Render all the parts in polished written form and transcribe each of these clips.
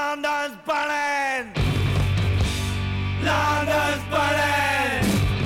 London's burning. London's burning.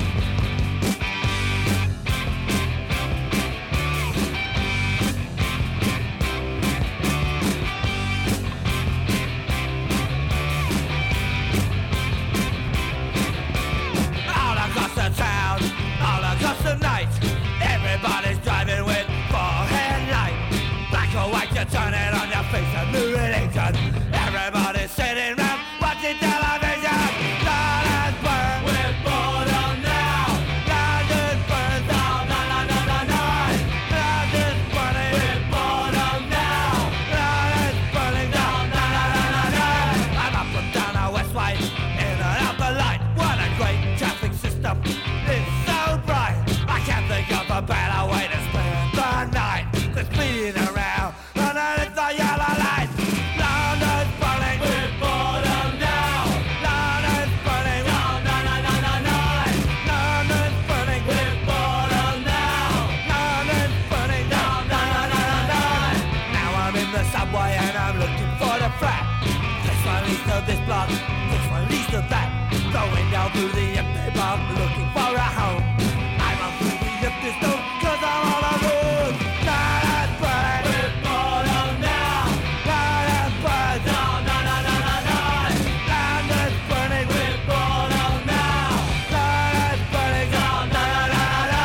All across the town, all across the night, everybody's driving with forehead light. Black or white, you turn it on your face, a new religion. Everybody's sitting round watching television. London's burn, we're born on now. London's burn down, na na na na na. London's burning, we're born on now. London's burning down, na na na na na. I'm up and down a Westway, in and out the light. What a great traffic system, it's so bright. I can't think of a better way to spend the night. They're speeding around, underneath the yellow light. London's burning, we're born on now. London's burning, down, na na na na na. London's burning, we're born on now. London's burning, down, na na na na na. Now I'm in the subway and I'm looking for the flat. This one leads to this block, this one leads to that. Going down through the empty block, looking for a home. I run through the empty stone, cause I'm all alone. London's burning, we're born on now. London's burning, down, na na na na na. London's burning, we're born on now. London's burning, down, na na na na na.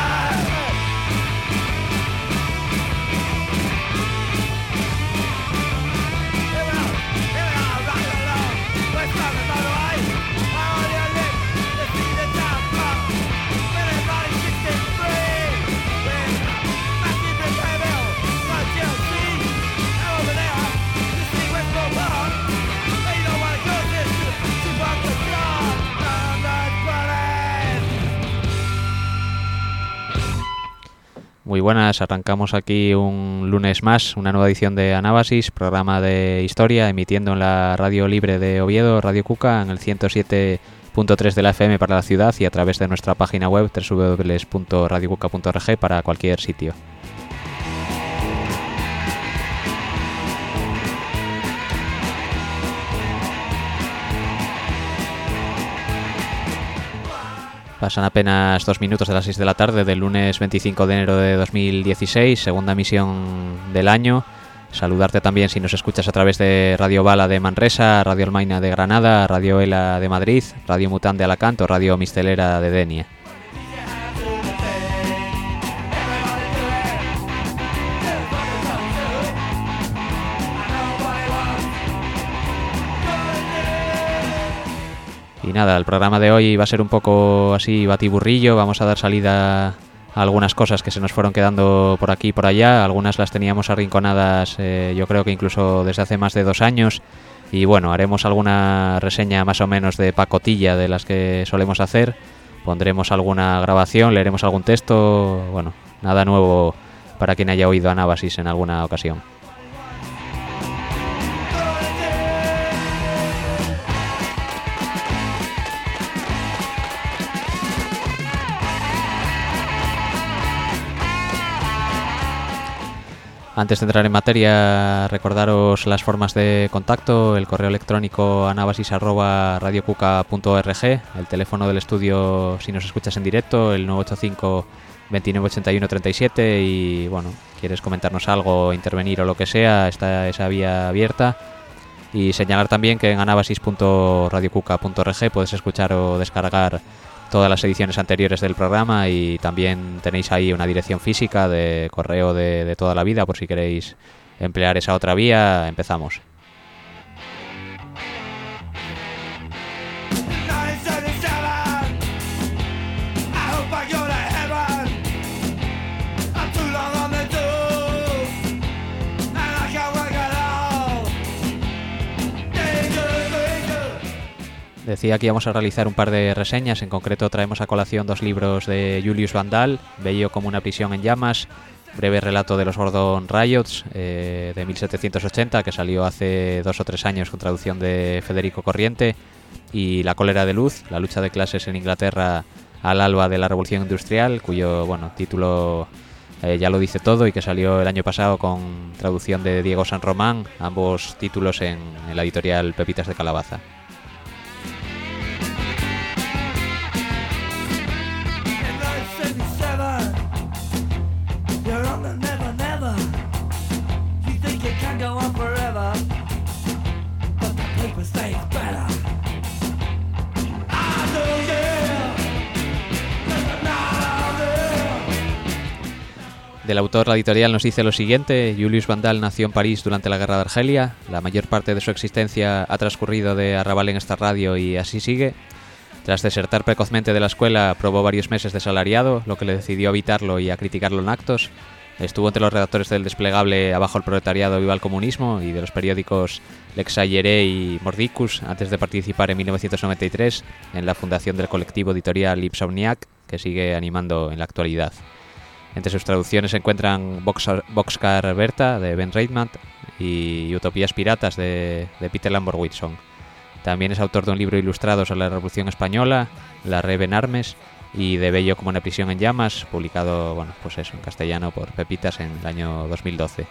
Here we are, rock along. We're coming, by the way. How do you live? To see the town come. Everybody 63. With massive repair bill. Got Chelsea. And over there, you see Westbrook Park. They don't want to go this to Bunker Club. London's burning. Muy buenas, arrancamos aquí un lunes más, una nueva edición de Anábasis, programa de historia, emitiendo en la radio libre de Oviedo, Radio Cuca, en el 107.3 de la FM para la ciudad y a través de nuestra página web www.radiocuca.org para cualquier sitio. Pasan apenas 2 minutos de las 6 de la tarde del lunes 25 de enero de 2016, segunda emisión del año. Saludarte también si nos escuchas a través de Radio Bala de Manresa, Radio Almaina de Granada, Radio Ela de Madrid, Radio Mutant de Alacant o Radio Mistelera de Denia. Y nada, el programa de hoy va a ser un poco así batiburrillo, vamos a dar salida a algunas cosas que se nos fueron quedando por aquí y por allá, algunas las teníamos arrinconadas yo creo que incluso desde hace más de 2 años y bueno, haremos alguna reseña más o menos de pacotilla de las que solemos hacer, pondremos alguna grabación, leeremos algún texto, bueno, nada nuevo para quien haya oído Anábasis en alguna ocasión. Antes de entrar en materia, recordaros las formas de contacto, el correo electrónico anabasis@radiocuca.org, el teléfono del estudio si nos escuchas en directo, el 985 29 81 37 y bueno, quieres comentarnos algo, intervenir o lo que sea, está esa vía abierta. Y señalar también que en anabasis.radiocuca.org puedes escuchar o descargar todas las ediciones anteriores del programa y también tenéis ahí una dirección física de correo de toda la vida por si queréis emplear esa otra vía. Empezamos. Decía que íbamos a realizar un par de reseñas, en concreto traemos a colación 2 libros de Julius Vandal, Bello como una prisión en llamas, breve relato de los Gordon Riots de 1780, que salió hace 2 o 3 años con traducción de Federico Corriente, y La cólera de luz, la lucha de clases en Inglaterra al alba de la Revolución Industrial, cuyo título Ya lo dice todo, y que salió el año pasado con traducción de Diego San Román, ambos títulos en la editorial Pepitas de Calabaza. Del autor, la editorial nos dice lo siguiente: Julius Vandal nació en París durante la Guerra de Argelia. La mayor parte de su existencia ha transcurrido de arrabal en esta radio y así sigue. Tras desertar precozmente de la escuela, probó varios meses de salariado, lo que le decidió a evitarlo y a criticarlo en actos. Estuvo entre los redactores del desplegable Abajo el proletariado, viva el comunismo, y de los periódicos L'Exagéré y Mordicus, antes de participar en 1993 en la fundación del colectivo editorial Insomniac, que sigue animando en la actualidad. Entre sus traducciones se encuentran Boxcar Berta, de Ben Reitman, y Utopías Piratas, de Peter Lambert Wilson. También es autor de un libro ilustrado sobre la Revolución Española, La Reve en Armes, y de Bello como una prisión en llamas, publicado, bueno, pues eso, en castellano por Pepitas en el año 2012.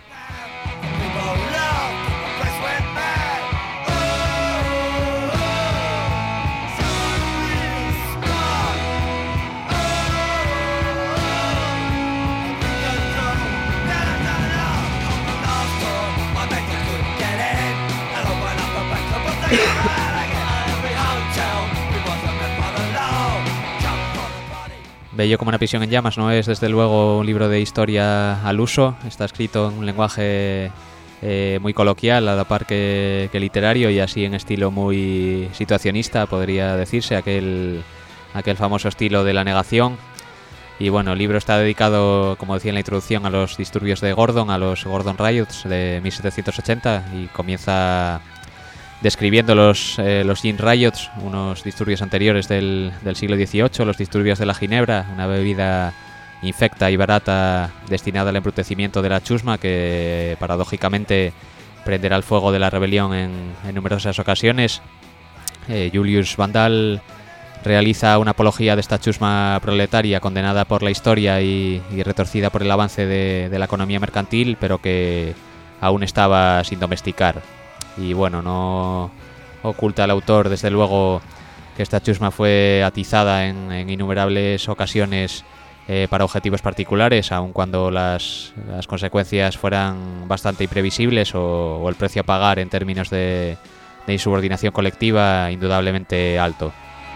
Bello como una prisión en llamas no es desde luego un libro de historia al uso. Está escrito en un lenguaje muy coloquial, a la par que literario, y así en estilo muy situacionista, podría decirse, aquel famoso estilo de la negación. Y bueno, el libro está dedicado, como decía en la introducción, a los disturbios de Gordon, a los Gordon Riots de 1780, y comienza describiendo los Gin Riots, unos disturbios anteriores del siglo XVIII, los disturbios de la ginebra, una bebida infecta y barata destinada al embrutecimiento de la chusma, que paradójicamente prenderá el fuego de la rebelión en numerosas ocasiones. Julius Vandal realiza una apología de esta chusma proletaria condenada por la historia y retorcida por el avance de la economía mercantil, pero que aún estaba sin domesticar. Y bueno, no oculta el autor, desde luego, que esta chusma fue atizada en innumerables ocasiones para objetivos particulares, aun cuando las consecuencias fueran bastante imprevisibles o el precio a pagar en términos de insubordinación colectiva indudablemente alto.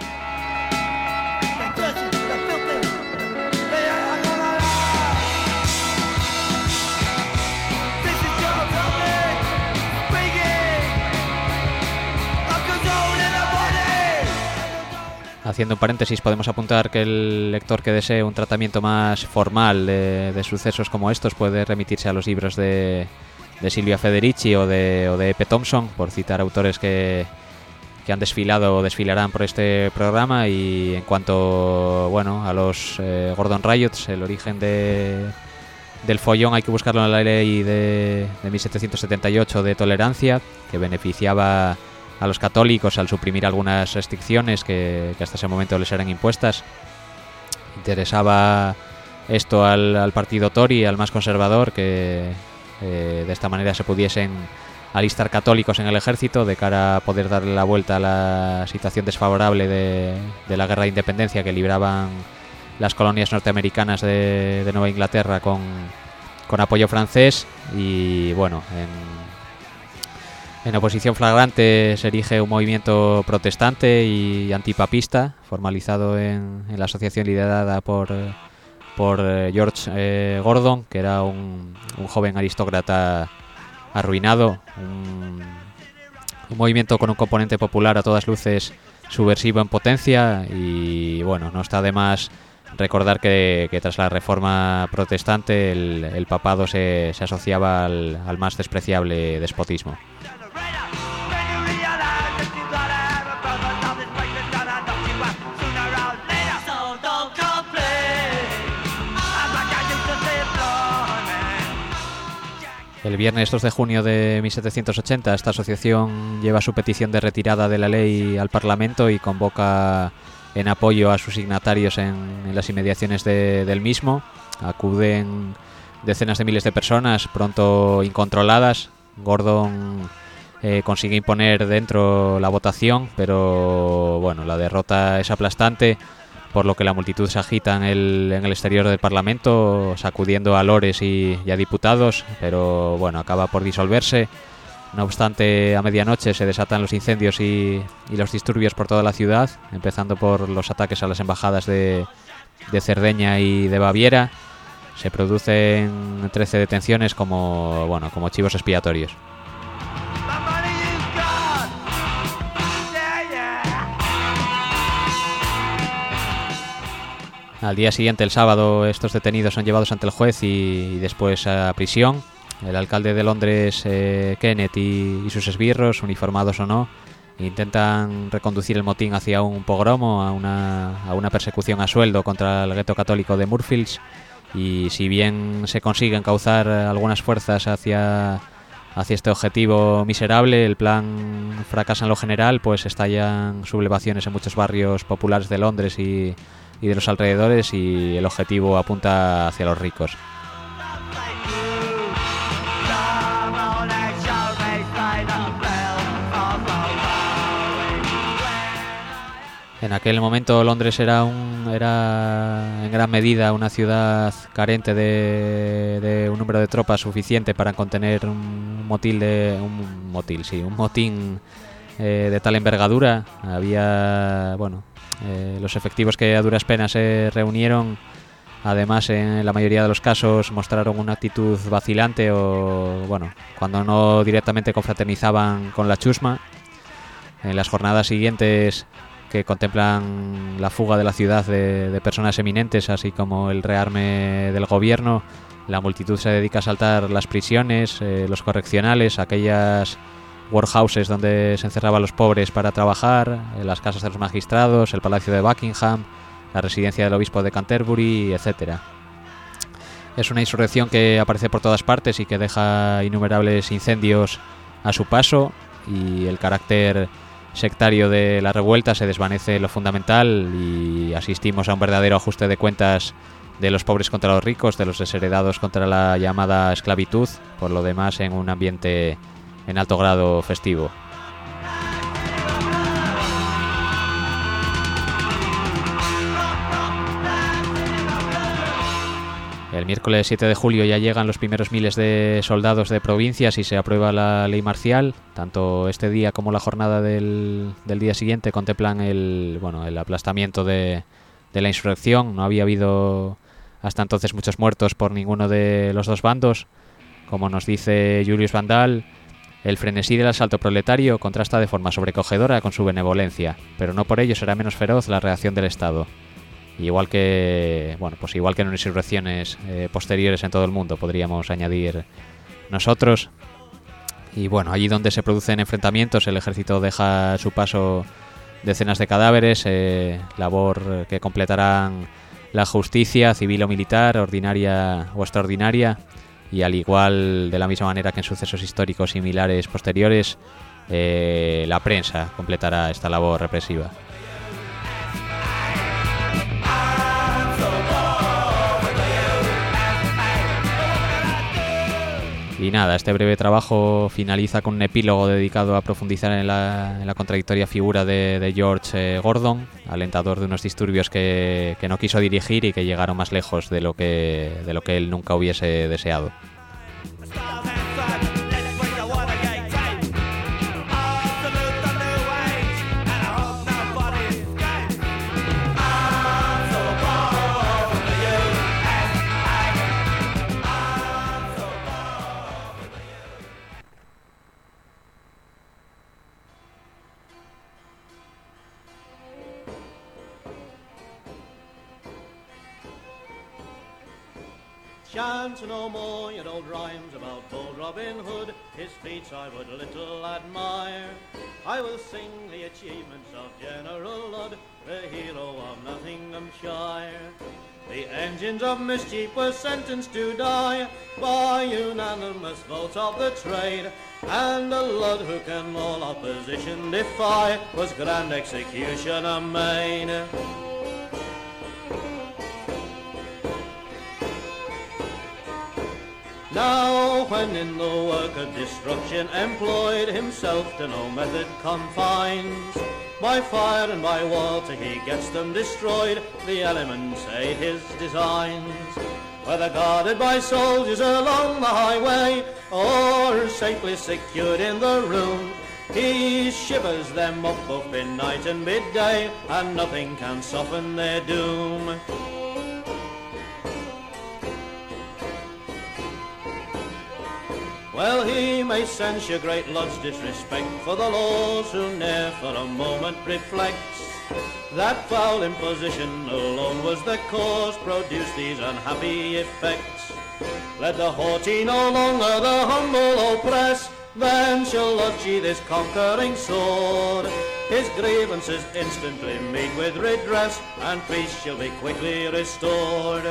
Haciendo un paréntesis, podemos apuntar que el lector que desee un tratamiento más formal de sucesos como estos puede remitirse a los libros de Silvia Federici o de Epe Thompson, por citar autores que han desfilado o desfilarán por este programa. Y en cuanto, bueno, a los Gordon Riots, el origen del follón hay que buscarlo en la ley de 1778 de tolerancia, que beneficiaba a los católicos al suprimir algunas restricciones que hasta ese momento les eran impuestas. Interesaba esto al partido Tory, al más conservador, que de esta manera se pudiesen alistar católicos en el ejército de cara a poder darle la vuelta a la situación desfavorable de la guerra de independencia que libraban las colonias norteamericanas de Nueva Inglaterra con apoyo francés. Y bueno, en oposición flagrante se erige un movimiento protestante y antipapista, formalizado en la asociación liderada por George Gordon, que era un joven aristócrata arruinado, un movimiento con un componente popular a todas luces subversivo en potencia. Y bueno, no está de más recordar que tras la reforma protestante el papado se asociaba al más despreciable despotismo. El viernes 2 de junio de 1780 esta asociación lleva su petición de retirada de la ley al Parlamento y convoca en apoyo a sus signatarios en las inmediaciones del mismo. Acuden decenas de miles de personas, pronto incontroladas. Gordon consigue imponer dentro la votación, pero bueno, la derrota es aplastante, por lo que la multitud se agita en el exterior del Parlamento, sacudiendo a lores y a diputados, pero bueno, acaba por disolverse. No obstante, a medianoche se desatan los incendios y los disturbios por toda la ciudad, empezando por los ataques a las embajadas de Cerdeña y de Baviera. Se producen 13 detenciones como chivos expiatorios. Al día siguiente, el sábado, estos detenidos son llevados ante el juez y después a prisión. El alcalde de Londres, Kenneth, y sus esbirros, uniformados o no, intentan reconducir el motín hacia un pogromo, a una persecución a sueldo contra el gueto católico de Moorfields. Y si bien se consigue encauzar algunas fuerzas hacia este objetivo miserable, el plan fracasa en lo general, pues estallan sublevaciones en muchos barrios populares de Londres y de los alrededores, y el objetivo apunta hacia los ricos. En aquel momento Londres era en gran medida una ciudad carente de un número de tropas suficiente para contener un motín de tal envergadura. Había, los efectivos que a duras penas se reunieron, además en la mayoría de los casos mostraron una actitud vacilante o, cuando no directamente confraternizaban con la chusma. En las jornadas siguientes, que contemplan la fuga de la ciudad de personas eminentes, así como el rearme del gobierno, la multitud se dedica a asaltar las prisiones, los correccionales, aquellas workhouses donde se encerraban los pobres para trabajar, las casas de los magistrados, el palacio de Buckingham, la residencia del obispo de Canterbury, etc. Es una insurrección que aparece por todas partes y que deja innumerables incendios a su paso, y el carácter sectario de la revuelta se desvanece en lo fundamental, y asistimos a un verdadero ajuste de cuentas de los pobres contra los ricos, de los desheredados contra la llamada esclavitud, por lo demás en un ambiente en alto grado festivo. El miércoles 7 de julio ya llegan los primeros miles de soldados de provincias y se aprueba la ley marcial. Tanto este día como la jornada del día siguiente contemplan el aplastamiento de la insurrección. No había habido hasta entonces muchos muertos por ninguno de los dos bandos. Como nos dice Julius Vandal, el frenesí del asalto proletario contrasta de forma sobrecogedora con su benevolencia, pero no por ello será menos feroz la reacción del Estado. Igual que en insurrecciones posteriores en todo el mundo, podríamos añadir nosotros. Y allí donde se producen enfrentamientos, el ejército deja a su paso decenas de cadáveres, labor que completarán la justicia civil o militar, ordinaria o extraordinaria, y al igual, de la misma manera que en sucesos históricos similares posteriores, la prensa completará esta labor represiva. Y nada, este breve trabajo finaliza con un epílogo dedicado a profundizar en la contradictoria figura de George Gordon, alentador de unos disturbios que no quiso dirigir y que llegaron más lejos de lo que él nunca hubiese deseado. Chant no more your old rhymes about bold Robin Hood. His feats I would little admire. I will sing the achievements of General Ludd, the hero of Nottinghamshire. The engines of mischief were sentenced to die by unanimous vote of the trade, and the Ludd who can all opposition defy was grand executioner made. Now when in the work of destruction employed, himself to no method confines, by fire and by water he gets them destroyed, the elements aid his designs. Whether guarded by soldiers along the highway, or safely secured in the room, he shivers them up both in night and midday, and nothing can soften their doom. Well, he may censure great Lord's disrespect for the laws, who ne'er for a moment reflects that foul imposition alone was the cause produced these unhappy effects. Let the haughty no longer the humble oppress, then shall Lord sheathe his conquering sword. His grievances instantly meet with redress, and peace shall be quickly restored.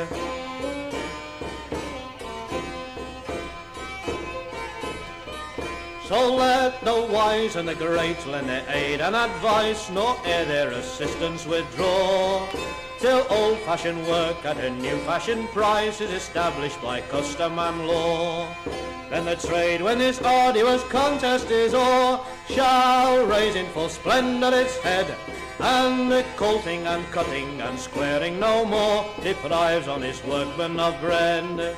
So let the wise and the great lend their aid and advice, nor ere their assistance withdraw, till old-fashioned work at a new-fashioned price is established by custom and law. Then the trade, when this arduous contest is o'er, shall raise in full splendour its head, and the colting and cutting and squaring no more deprives honest workmen of bread.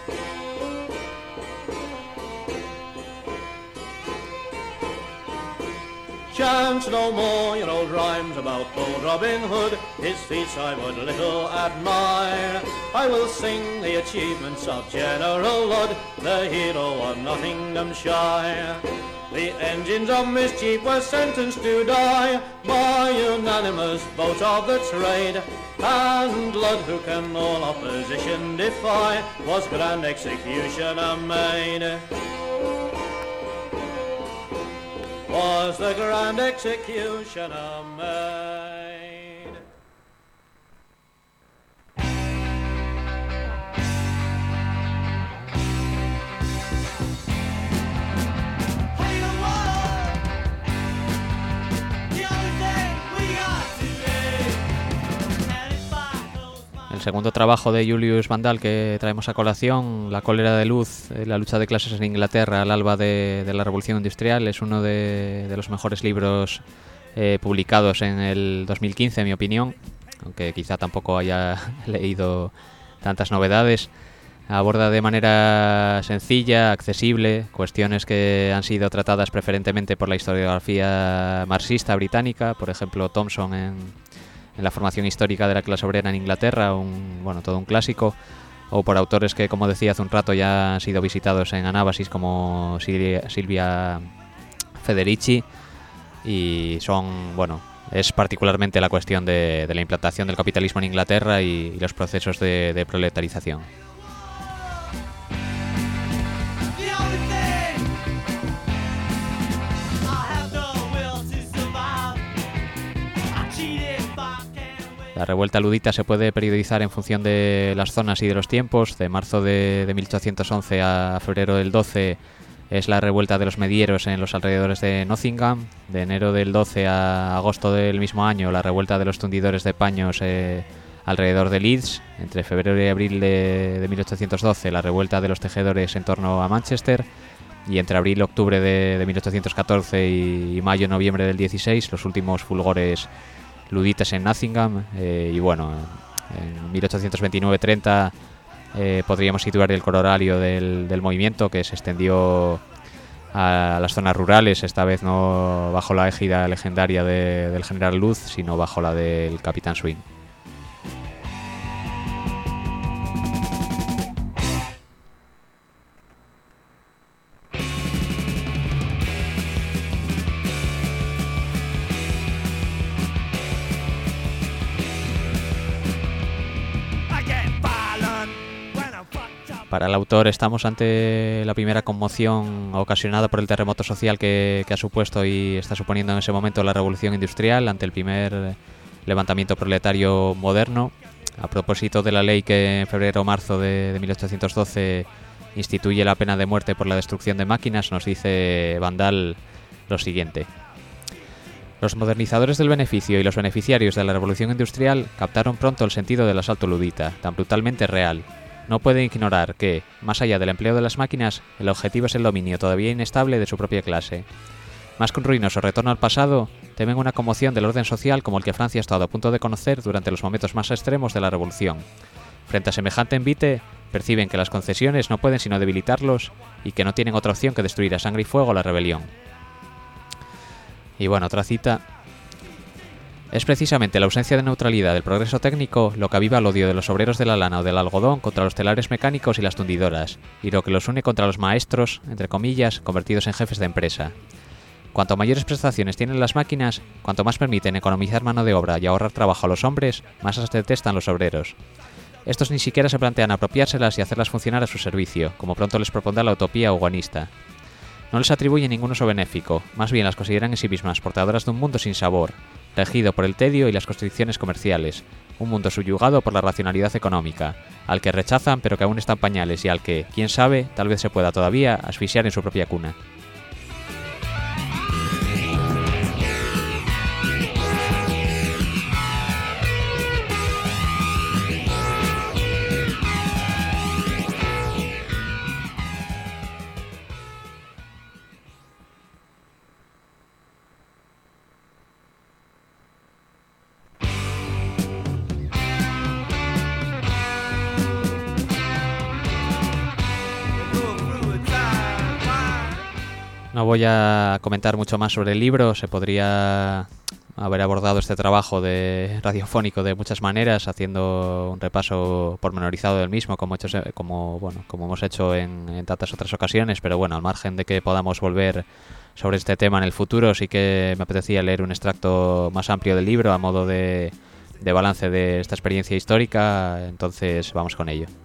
Chance no more your old rhymes about old Robin Hood, his feats I would little admire. I will sing the achievements of General Ludd, the hero of Nottinghamshire. The engines of mischief were sentenced to die by unanimous vote of the trade, and Ludd, who can all opposition defy, was grand executioner made. Was the grand executioner made. Hey, the water, the only thing we got today. And if I close my El segundo trabajo de Julius Vandal que traemos a colación, La cólera de luz, la lucha de clases en Inglaterra al alba de la Revolución Industrial, es uno de los mejores libros publicados en el 2015, en mi opinión, aunque quizá tampoco haya leído tantas novedades. Aborda de manera sencilla, accesible, cuestiones que han sido tratadas preferentemente por la historiografía marxista británica, por ejemplo Thompson en la formación histórica de la clase obrera en Inglaterra, todo un clásico, o por autores que, como decía hace un rato, ya han sido visitados en Anábasis, como Silvia Federici, y es particularmente la cuestión de la implantación del capitalismo en Inglaterra y los procesos de proletarización. the only thing I have the will to survive. I cheated by can't wait. La revuelta ludita se puede periodizar en función de las zonas y de los tiempos. De marzo de 1811 a febrero del 12 es la revuelta de los medieros en los alrededores de Nottingham. De enero del 12 a agosto del mismo año, la revuelta de los tundidores de paños alrededor de Leeds. Entre febrero y abril de 1812, la revuelta de los tejedores en torno a Manchester. Y entre abril y octubre de 1814 y mayo-noviembre del 16, los últimos fulgores luditas en Nottingham. En 1829-30 podríamos situar el corolario del movimiento, que se extendió a las zonas rurales, esta vez no bajo la égida legendaria del general Luz, sino bajo la del capitán Swing. I get violent when I'm fucked up. Para el autor estamos ante la primera conmoción ocasionada por el terremoto social que ha supuesto y está suponiendo en ese momento la revolución industrial, ante el primer levantamiento proletario moderno. A propósito de la ley que en febrero o marzo de 1812 instituye la pena de muerte por la destrucción de máquinas, nos dice Vandal lo siguiente: los modernizadores del beneficio y los beneficiarios de la revolución industrial captaron pronto el sentido del asalto ludita, tan brutalmente real. no pueden ignorar que, más allá del empleo de las máquinas, el objetivo es el dominio todavía inestable de su propia clase. Más que un ruinoso retorno al pasado, temen una conmoción del orden social como el que Francia ha estado a punto de conocer durante los momentos más extremos de la Revolución. Frente a semejante envite, perciben que las concesiones no pueden sino debilitarlos y que no tienen otra opción que destruir a sangre y fuego la rebelión. Y bueno, otra cita. Es precisamente la ausencia de neutralidad del progreso técnico lo que aviva el odio de los obreros de la lana o del algodón contra los telares mecánicos y las tundidoras, y lo que los une contra los maestros, entre comillas, convertidos en jefes de empresa. Cuanto mayores prestaciones tienen las máquinas, cuanto más permiten economizar mano de obra y ahorrar trabajo a los hombres, más las detestan los obreros. Estos ni siquiera se plantean apropiárselas y hacerlas funcionar a su servicio, como pronto les propondrá la utopía humanista. No les atribuyen ningún uso benéfico, más bien las consideran en sí mismas portadoras de un mundo sin sabor, regido por el tedio y las constricciones comerciales, un mundo subyugado por la racionalidad económica, al que rechazan pero que aún está en pañales y al que, quién sabe, tal vez se pueda todavía asfixiar en su propia cuna. No voy a comentar mucho más sobre el libro, se podría haber abordado este trabajo radiofónico de muchas maneras, haciendo un repaso pormenorizado del mismo, como hemos hecho en tantas otras ocasiones, pero bueno, al margen de que podamos volver sobre este tema en el futuro, sí que me apetecía leer un extracto más amplio del libro a modo de balance de esta experiencia histórica, entonces vamos con ello.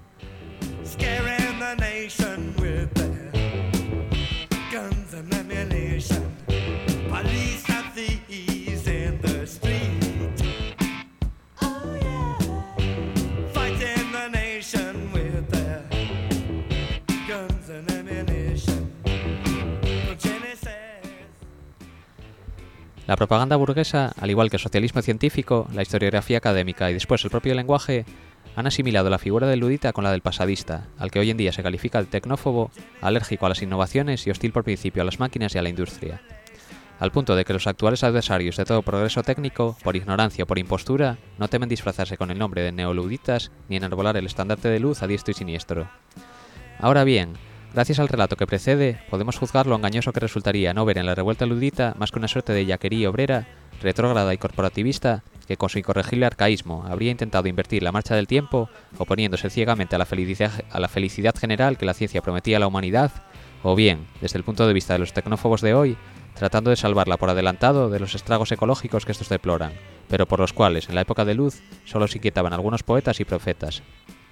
La propaganda burguesa, al igual que el socialismo científico, la historiografía académica y después el propio lenguaje, han asimilado la figura del ludita con la del pasadista, al que hoy en día se califica de tecnófobo, alérgico a las innovaciones y hostil por principio a las máquinas y a la industria. Al punto de que los actuales adversarios de todo progreso técnico, por ignorancia o por impostura, no temen disfrazarse con el nombre de neoluditas ni enarbolar el estandarte de luz a diestro y siniestro. Ahora bien, gracias al relato que precede, podemos juzgar lo engañoso que resultaría no ver en la revuelta ludita más que una suerte de yaquería obrera, retrógrada y corporativista, que con su incorregible arcaísmo habría intentado invertir la marcha del tiempo, oponiéndose ciegamente a la felicidad general que la ciencia prometía a la humanidad, o bien, desde el punto de vista de los tecnófobos de hoy, tratando de salvarla por adelantado de los estragos ecológicos que estos deploran, pero por los cuales, en la época de luz, solo se inquietaban algunos poetas y profetas.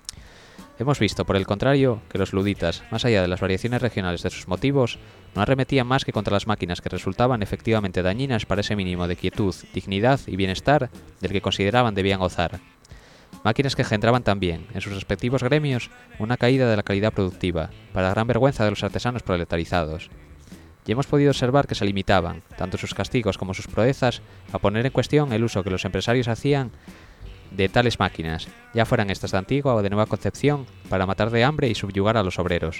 Hemos visto, por el contrario, que los luditas, más allá de las variaciones regionales de sus motivos, no arremetían más que contra las máquinas que resultaban efectivamente dañinas para ese mínimo de quietud, dignidad y bienestar del que consideraban debían gozar. Máquinas que engendraban también, en sus respectivos gremios, una caída de la calidad productiva, para gran vergüenza de los artesanos proletarizados. Y hemos podido observar que se limitaban, tanto sus castigos como sus proezas, a poner en cuestión el uso que los empresarios hacían de tales máquinas, ya fueran estas de antigua o de nueva concepción, para matar de hambre y subyugar a los obreros.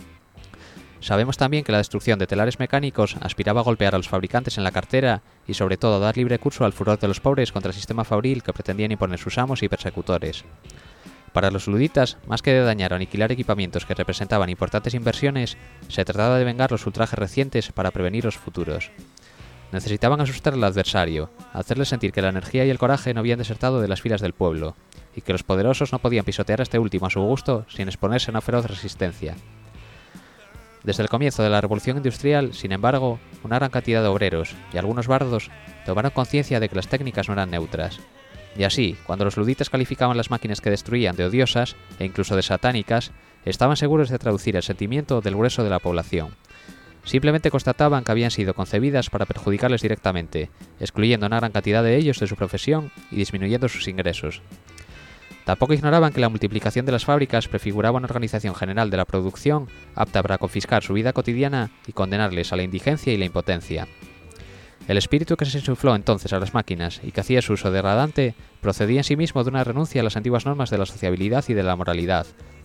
Sabemos también que la destrucción de telares mecánicos aspiraba a golpear a los fabricantes en la cartera y sobre todo a dar libre curso al furor de los pobres contra el sistema fabril que pretendían imponer sus amos y persecutores. Para los luditas, más que de dañar o aniquilar equipamientos que representaban importantes inversiones, se trataba de vengar los ultrajes recientes para prevenir los futuros. Necesitaban asustar al adversario, hacerle sentir que la energía y el coraje no habían desertado de las filas del pueblo, y que los poderosos no podían pisotear a este último a su gusto sin exponerse a una feroz resistencia. Desde el comienzo de la Revolución Industrial, sin embargo, una gran cantidad de obreros y algunos bardos tomaron conciencia de que las técnicas no eran neutras. Y así, cuando los luditas calificaban las máquinas que destruían de odiosas e incluso de satánicas, estaban seguros de traducir el sentimiento del grueso de la población. Simplemente constataban que habían sido concebidas para perjudicarles directamente, excluyendo a una gran cantidad de ellos de su profesión y disminuyendo sus ingresos. Tampoco ignoraban que la multiplicación de las fábricas prefiguraba una organización general de la producción apta para confiscar su vida cotidiana y condenarles a la indigencia y la impotencia. El espíritu que se insufló entonces a las máquinas y que hacía su uso degradante procedía en sí mismo de una renuncia a las antiguas normas de la sociabilidad y de la moralidad,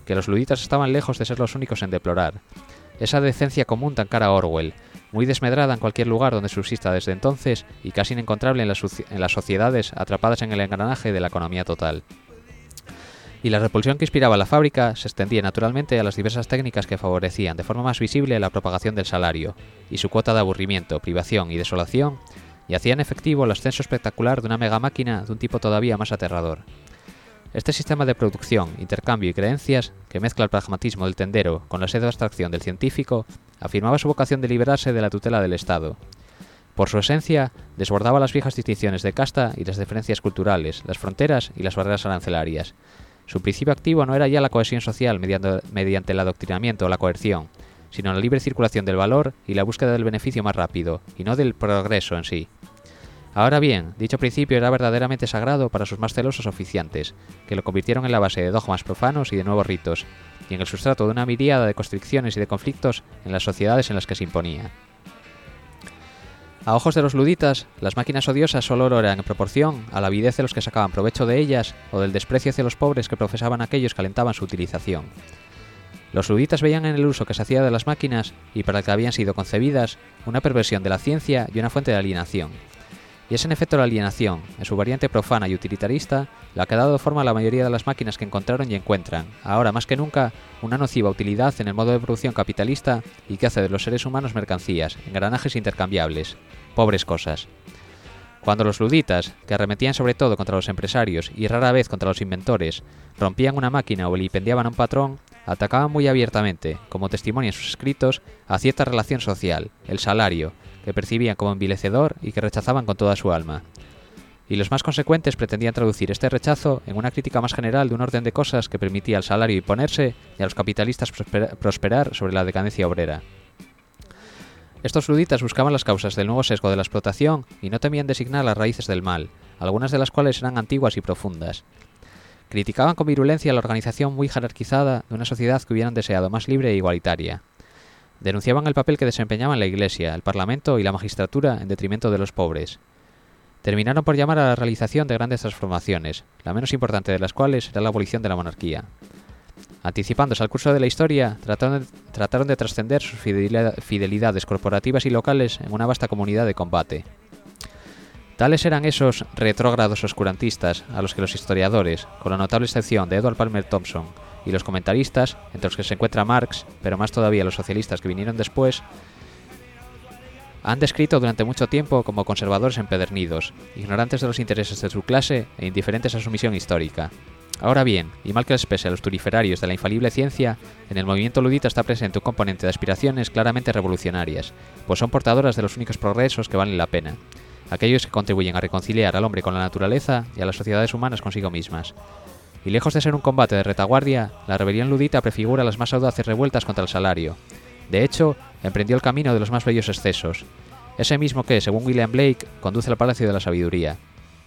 que los luditas estaban lejos de ser los únicos en deplorar. Esa decencia común tan cara a Orwell, muy desmedrada en cualquier lugar donde subsista desde entonces y casi inencontrable en las sociedades atrapadas en el engranaje de la economía total. Y la repulsión que inspiraba la fábrica se extendía naturalmente a las diversas técnicas que favorecían de forma más visible la propagación del salario, y su cuota de aburrimiento, privación y desolación, y hacían efectivo el ascenso espectacular de una megamáquina de un tipo todavía más aterrador. Este sistema de producción, intercambio y creencias, que mezcla el pragmatismo del tendero con la sed de abstracción del científico, afirmaba su vocación de liberarse de la tutela del Estado. Por su esencia, desbordaba las viejas distinciones de casta y las diferencias culturales, las fronteras y las barreras arancelarias. Su principio activo no era ya la cohesión social mediante el adoctrinamiento o la coerción, sino la libre circulación del valor y la búsqueda del beneficio más rápido, y no del progreso en sí. Ahora bien, dicho principio era verdaderamente sagrado para sus más celosos oficiantes, que lo convirtieron en la base de dogmas profanos y de nuevos ritos, y en el sustrato de una miríada de constricciones y de conflictos en las sociedades en las que se imponía. A ojos de los luditas, las máquinas odiosas solo eran en proporción a la avidez de los que sacaban provecho de ellas o del desprecio hacia los pobres que profesaban aquellos que alentaban su utilización. Los luditas veían en el uso que se hacía de las máquinas, y para el que habían sido concebidas, una perversión de la ciencia y una fuente de alienación. Y es en efecto la alienación, en su variante profana y utilitarista, la que ha dado forma a la mayoría de las máquinas que encontraron y encuentran, ahora más que nunca, una nociva utilidad en el modo de producción capitalista y que hace de los seres humanos mercancías, engranajes intercambiables, pobres cosas. Cuando los luditas, que arremetían sobre todo contra los empresarios y rara vez contra los inventores, rompían una máquina o vilipendiaban a un patrón, atacaban muy abiertamente, como testimonia en sus escritos, a cierta relación social, el salario, que percibían como envilecedor y que rechazaban con toda su alma. Y los más consecuentes pretendían traducir este rechazo en una crítica más general de un orden de cosas que permitía al salario imponerse y a los capitalistas prosperar sobre la decadencia obrera. Estos luditas buscaban las causas del nuevo sesgo de la explotación y no temían designar las raíces del mal, algunas de las cuales eran antiguas y profundas. Criticaban con virulencia la organización muy jerarquizada de una sociedad que hubieran deseado más libre e igualitaria. Denunciaban el papel que desempeñaban la Iglesia, el Parlamento y la magistratura en detrimento de los pobres. Terminaron por llamar a la realización de grandes transformaciones, la menos importante de las cuales era la abolición de la monarquía. Anticipándose al curso de la historia, trataron de trascender sus fidelidades corporativas y locales en una vasta comunidad de combate. Tales eran esos retrógrados oscurantistas a los que los historiadores, con la notable excepción de Edward Palmer Thompson, y los comentaristas, entre los que se encuentra Marx, pero más todavía los socialistas que vinieron después, han descrito durante mucho tiempo como conservadores empedernidos, ignorantes de los intereses de su clase e indiferentes a su misión histórica. Ahora bien, y mal que les pese a los turiferarios de la infalible ciencia, en el movimiento ludita está presente un componente de aspiraciones claramente revolucionarias, pues son portadoras de los únicos progresos que valen la pena, aquellos que contribuyen a reconciliar al hombre con la naturaleza y a las sociedades humanas consigo mismas. Y lejos de ser un combate de retaguardia, la rebelión ludita prefigura las más audaces revueltas contra el salario. De hecho, emprendió el camino de los más bellos excesos, ese mismo que, según William Blake, conduce al Palacio de la Sabiduría.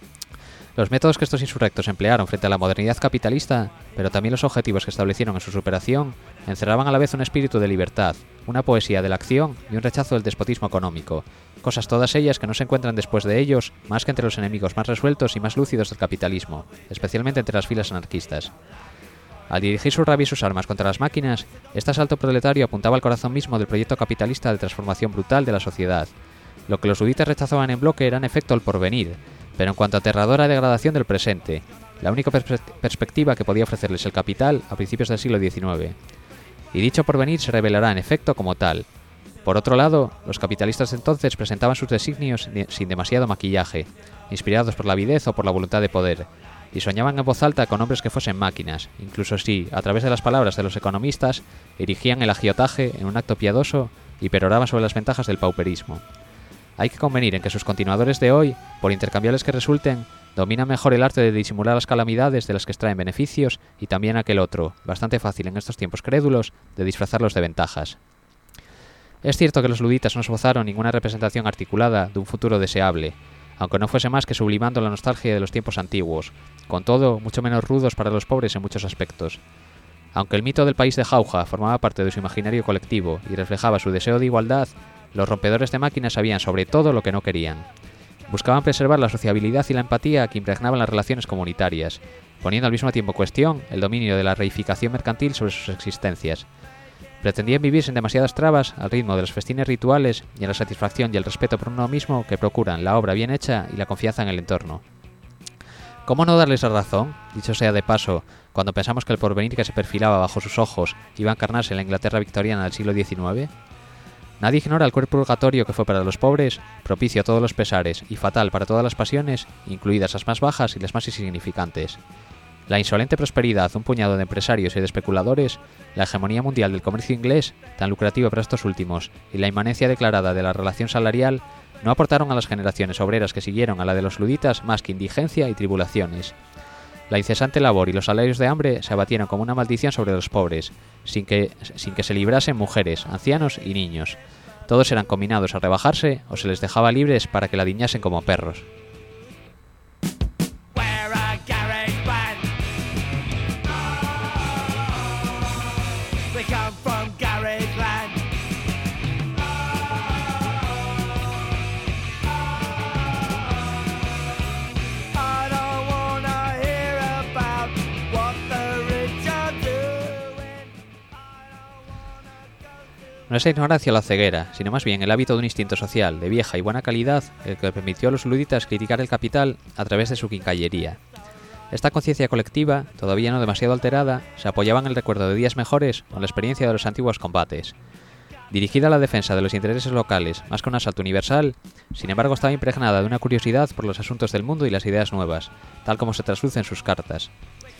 Los métodos que estos insurrectos emplearon frente a la modernidad capitalista, pero también los objetivos que establecieron en su superación, encerraban a la vez un espíritu de libertad, una poesía de la acción y un rechazo del despotismo económico, cosas todas ellas que no se encuentran después de ellos más que entre los enemigos más resueltos y más lúcidos del capitalismo, especialmente entre las filas anarquistas. Al dirigir su rabia y sus armas contra las máquinas, este asalto proletario apuntaba al corazón mismo del proyecto capitalista de transformación brutal de la sociedad. Lo que los luditas rechazaban en bloque era en efecto el porvenir, pero en cuanto a aterradora degradación del presente, la única perspectiva que podía ofrecerles el capital a principios del siglo XIX. Y dicho porvenir se revelará en efecto como tal. Por otro lado, los capitalistas de entonces presentaban sus designios sin demasiado maquillaje, inspirados por la avidez o por la voluntad de poder, y soñaban en voz alta con hombres que fuesen máquinas, incluso si, a través de las palabras de los economistas, erigían el agiotaje en un acto piadoso y peroraban sobre las ventajas del pauperismo. Hay que convenir en que sus continuadores de hoy, por intercambiables que resulten, dominan mejor el arte de disimular las calamidades de las que extraen beneficios y también aquel otro, bastante fácil en estos tiempos crédulos, de disfrazarlos de ventajas. Es cierto que los luditas no esbozaron ninguna representación articulada de un futuro deseable, aunque no fuese más que sublimando la nostalgia de los tiempos antiguos, con todo mucho menos rudos para los pobres en muchos aspectos. Aunque el mito del país de jauja formaba parte de su imaginario colectivo y reflejaba su deseo de igualdad, los rompedores de máquinas sabían sobre todo lo que no querían. Buscaban preservar la sociabilidad y la empatía que impregnaban las relaciones comunitarias, poniendo al mismo tiempo en cuestión el dominio de la reificación mercantil sobre sus existencias. Pretendían vivir sin demasiadas trabas al ritmo de los festines rituales y en la satisfacción y el respeto por uno mismo que procuran la obra bien hecha y la confianza en el entorno. ¿Cómo no darles la razón, dicho sea de paso, cuando pensamos que el porvenir que se perfilaba bajo sus ojos iba a encarnarse en la Inglaterra victoriana del siglo XIX? Nadie ignora el cruel purgatorio que fue para los pobres, propicio a todos los pesares y fatal para todas las pasiones, incluidas las más bajas y las más insignificantes. La insolente prosperidad de un puñado de empresarios y de especuladores, la hegemonía mundial del comercio inglés, tan lucrativa para estos últimos, y la inmanencia declarada de la relación salarial, no aportaron a las generaciones obreras que siguieron a la de los luditas más que indigencia y tribulaciones. La incesante labor y los salarios de hambre se abatieron como una maldición sobre los pobres, sin que se librasen mujeres, ancianos y niños. Todos eran combinados a rebajarse o se les dejaba libres para que la diñasen como perros. No es la ignorancia o la ceguera, sino más bien el hábito de un instinto social de vieja y buena calidad el que permitió a los luditas criticar el capital a través de su quincallería. Esta conciencia colectiva, todavía no demasiado alterada, se apoyaba en el recuerdo de días mejores o en la experiencia de los antiguos combates. Dirigida a la defensa de los intereses locales más que un asalto universal, sin embargo estaba impregnada de una curiosidad por los asuntos del mundo y las ideas nuevas, tal como se trasluce en sus cartas.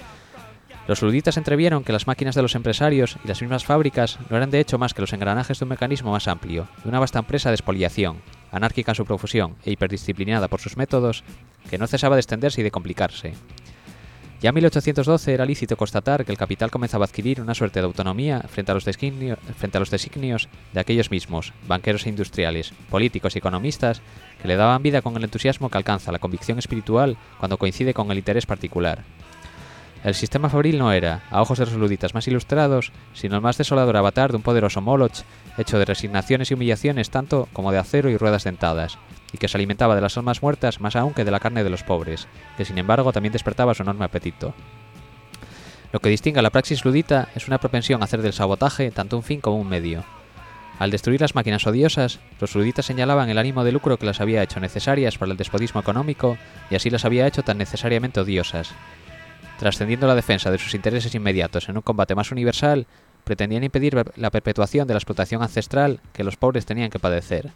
Los luditas entrevieron que las máquinas de los empresarios y las mismas fábricas no eran de hecho más que los engranajes de un mecanismo más amplio, de una vasta empresa de expoliación, anárquica en su profusión e hiperdisciplinada por sus métodos, que no cesaba de extenderse y de complicarse. Ya en 1812 era lícito constatar que el capital comenzaba a adquirir una suerte de autonomía frente a los designios de aquellos mismos, banqueros e industriales, políticos y economistas, que le daban vida con el entusiasmo que alcanza la convicción espiritual cuando coincide con el interés particular. El sistema fabril no era, a ojos de los luditas más ilustrados, sino el más desolador avatar de un poderoso moloch, hecho de resignaciones y humillaciones tanto como de acero y ruedas dentadas, y que se alimentaba de las almas muertas más aún que de la carne de los pobres, que sin embargo también despertaba su enorme apetito. Lo que distingue a la praxis ludita es una propensión a hacer del sabotaje tanto un fin como un medio. Al destruir las máquinas odiosas, los luditas señalaban el ánimo de lucro que las había hecho necesarias para el despotismo económico y así las había hecho tan necesariamente odiosas. Trascendiendo la defensa de sus intereses inmediatos en un combate más universal, pretendían impedir la perpetuación de la explotación ancestral que los pobres tenían que padecer.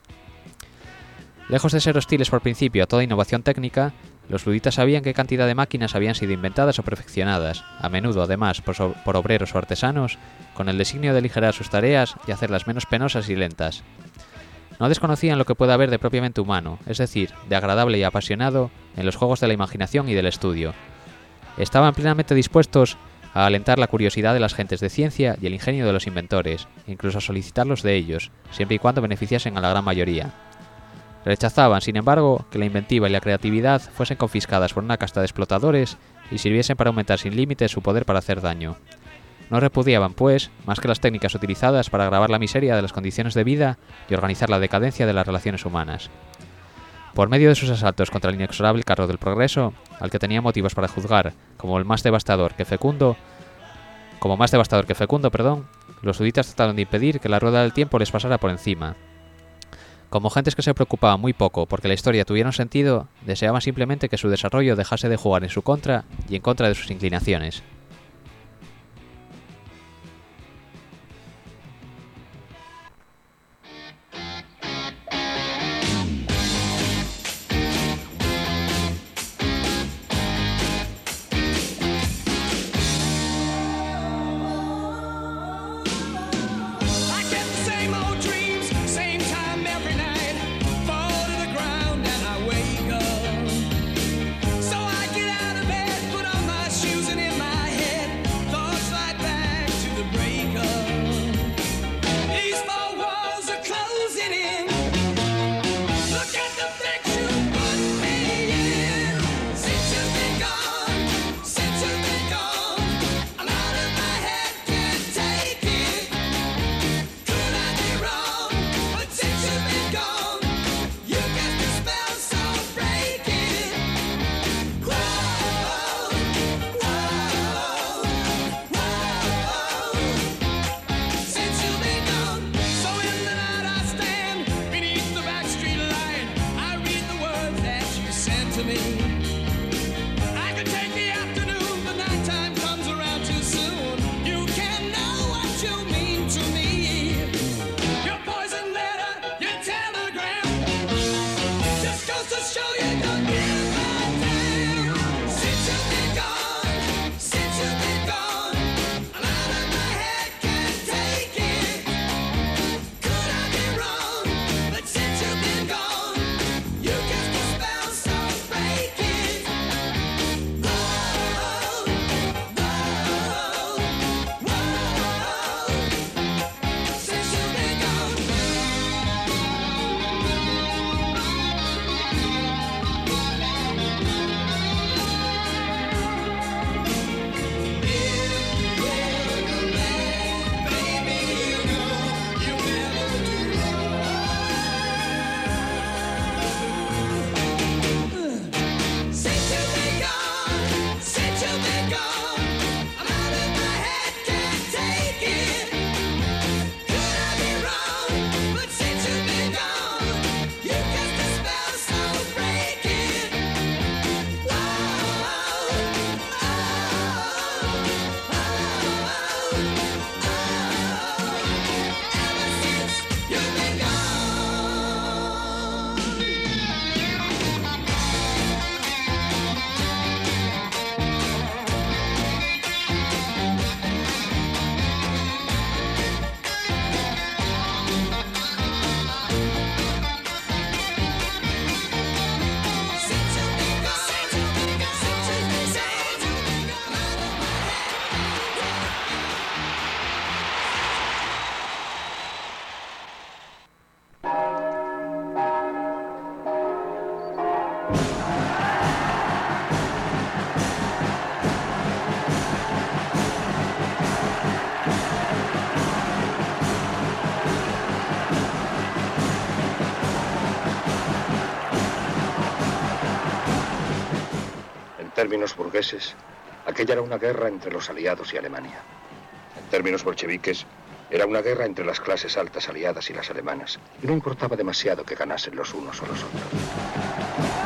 Lejos de ser hostiles por principio a toda innovación técnica, los luditas sabían qué cantidad de máquinas habían sido inventadas o perfeccionadas, a menudo además por obreros o artesanos, con el designio de aligerar sus tareas y hacerlas menos penosas y lentas. No desconocían lo que puede haber de propiamente humano, es decir, de agradable y apasionado, en los juegos de la imaginación y del estudio. Estaban plenamente dispuestos a alentar la curiosidad de las gentes de ciencia y el ingenio de los inventores, incluso a solicitarlos de ellos, siempre y cuando beneficiasen a la gran mayoría. Rechazaban, sin embargo, que la inventiva y la creatividad fuesen confiscadas por una casta de explotadores y sirviesen para aumentar sin límites su poder para hacer daño. No repudiaban, pues, más que las técnicas utilizadas para agravar la miseria de las condiciones de vida y organizar la decadencia de las relaciones humanas. Por medio de sus asaltos contra el inexorable carro del progreso, al que tenía motivos para juzgar como más devastador que fecundo, los luditas trataron de impedir que la rueda del tiempo les pasara por encima. Como gentes que se preocupaban muy poco porque la historia tuviera un sentido, deseaban simplemente que su desarrollo dejase de jugar en su contra y en contra de sus inclinaciones. So I get out of bed, put on my shoes, and in my to me. I could take the afternoon, but nighttime comes around too soon. You can't know what you mean to me. Your poison letter, your telegram, just goes to show you don't give a damn. Since you've been gone, since you've been gone, I'm out of my head, can't take it. Could I be wrong? But since you've been gone, you cast a spell so breaking. Whoa, whoa, whoa. Since you've been gone. Since you've been gone, since you've been gone, I'm out of my head, can't take it. Could I be wrong? But since you've been gone, you cast a spell so breaking. Whoa, ever since you've been gone. Since you've been gone, since you've been gone, since you've been gone, I'm out of my head. En términos burgueses, aquella era una guerra entre los aliados y Alemania. En términos bolcheviques, era una guerra entre las clases altas aliadas y las alemanas, y no importaba demasiado que ganasen los unos o los otros.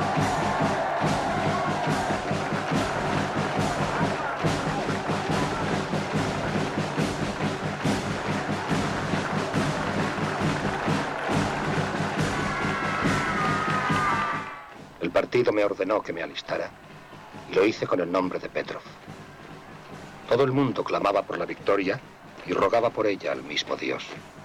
El partido me ordenó que me alistara, y lo hice con el nombre de Petrov. Todo el mundo clamaba por la victoria y rogaba por ella al mismo Dios.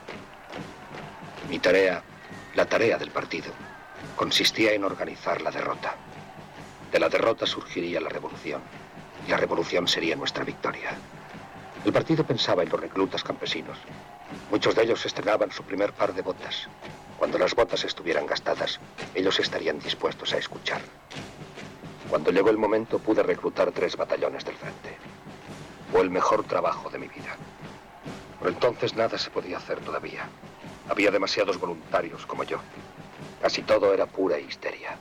Mi tarea, la tarea del partido, consistía en organizar la derrota. De la derrota surgiría la revolución, y la revolución sería nuestra victoria. El partido pensaba en los reclutas campesinos. Muchos de ellos estrenaban su primer par de botas. Cuando las botas estuvieran gastadas, ellos estarían dispuestos a escuchar. Cuando llegó el momento, pude reclutar 3 batallones del frente. Fue el mejor trabajo de mi vida. Por entonces nada se podía hacer todavía. Había demasiados voluntarios como yo. Casi todo era pura histeria.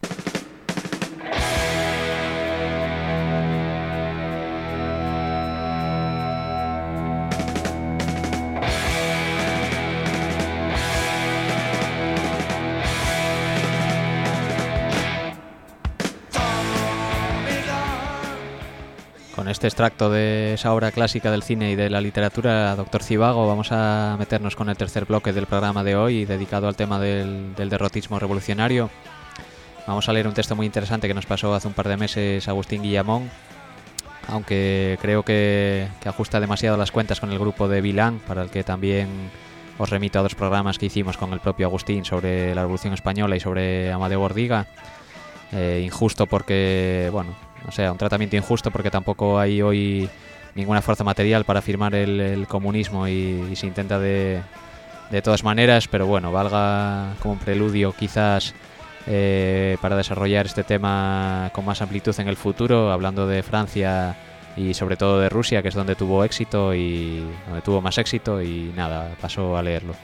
Con este extracto de esa obra clásica del cine y de la literatura, Doctor Zivago, vamos a meternos con el tercer bloque del programa de hoy, dedicado al tema del derrotismo revolucionario. Vamos a leer un texto muy interesante que nos pasó hace un par de meses Agustín Guillamón, aunque creo que ajusta demasiado las cuentas con el grupo de Vilán, para el que también os remito a 2 programas que hicimos con el propio Agustín sobre la Revolución Española y sobre Amadeo Bordiga. Injusto porque, bueno, o sea, un tratamiento injusto porque tampoco hay hoy ninguna fuerza material para afirmar el comunismo y se intenta de todas maneras, pero bueno, valga como un preludio quizás para desarrollar este tema con más amplitud en el futuro, hablando de Francia y sobre todo de Rusia, que es donde tuvo éxito y donde tuvo más éxito, y nada, paso a leerlo.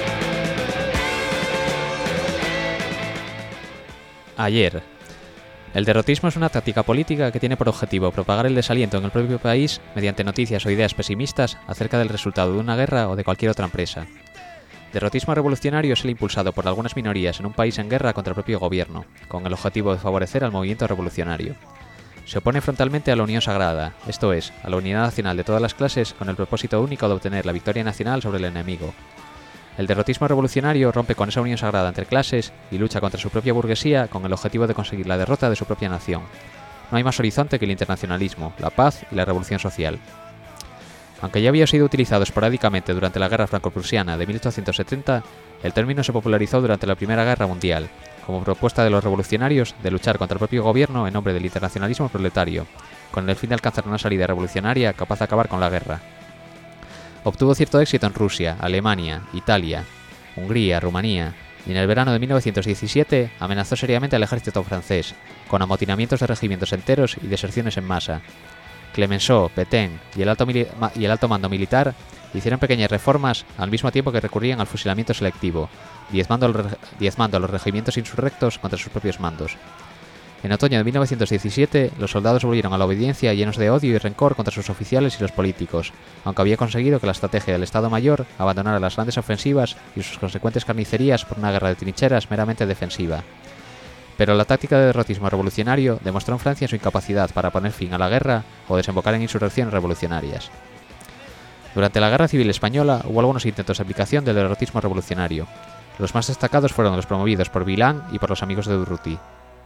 Ayer, El derrotismo es una táctica política que tiene por objetivo propagar el desaliento en el propio país mediante noticias o ideas pesimistas acerca del resultado de una guerra o de cualquier otra empresa. Derrotismo revolucionario es el impulsado por algunas minorías en un país en guerra contra el propio gobierno, con el objetivo de favorecer al movimiento revolucionario. Se opone frontalmente a la unión sagrada, esto es, a la unidad nacional de todas las clases con el propósito único de obtener la victoria nacional sobre el enemigo. El derrotismo revolucionario rompe con esa unión sagrada entre clases y lucha contra su propia burguesía con el objetivo de conseguir la derrota de su propia nación. No hay más horizonte que el internacionalismo, la paz y la revolución social. Aunque ya había sido utilizado esporádicamente durante la Guerra Franco-Prusiana de 1870, el término se popularizó durante la Primera Guerra Mundial, como propuesta de los revolucionarios de luchar contra el propio gobierno en nombre del internacionalismo proletario, con el fin de alcanzar una salida revolucionaria capaz de acabar con la guerra. Obtuvo cierto éxito en Rusia, Alemania, Italia, Hungría, Rumanía, y en el verano de 1917 amenazó seriamente al ejército francés, con amotinamientos de regimientos enteros y deserciones en masa. Clemenceau, Pétain y el alto mando militar hicieron pequeñas reformas al mismo tiempo que recurrían al fusilamiento selectivo, diezmando a los regimientos insurrectos contra sus propios mandos. En otoño de 1917, los soldados volvieron a la obediencia llenos de odio y rencor contra sus oficiales y los políticos, aunque había conseguido que la estrategia del Estado Mayor abandonara las grandes ofensivas y sus consecuentes carnicerías por una guerra de trincheras meramente defensiva. Pero la táctica de derrotismo revolucionario demostró en Francia su incapacidad para poner fin a la guerra o desembocar en insurrecciones revolucionarias. Durante la Guerra Civil Española hubo algunos intentos de aplicación del derrotismo revolucionario. Los más destacados fueron los promovidos por Villán y por los amigos de Durruti.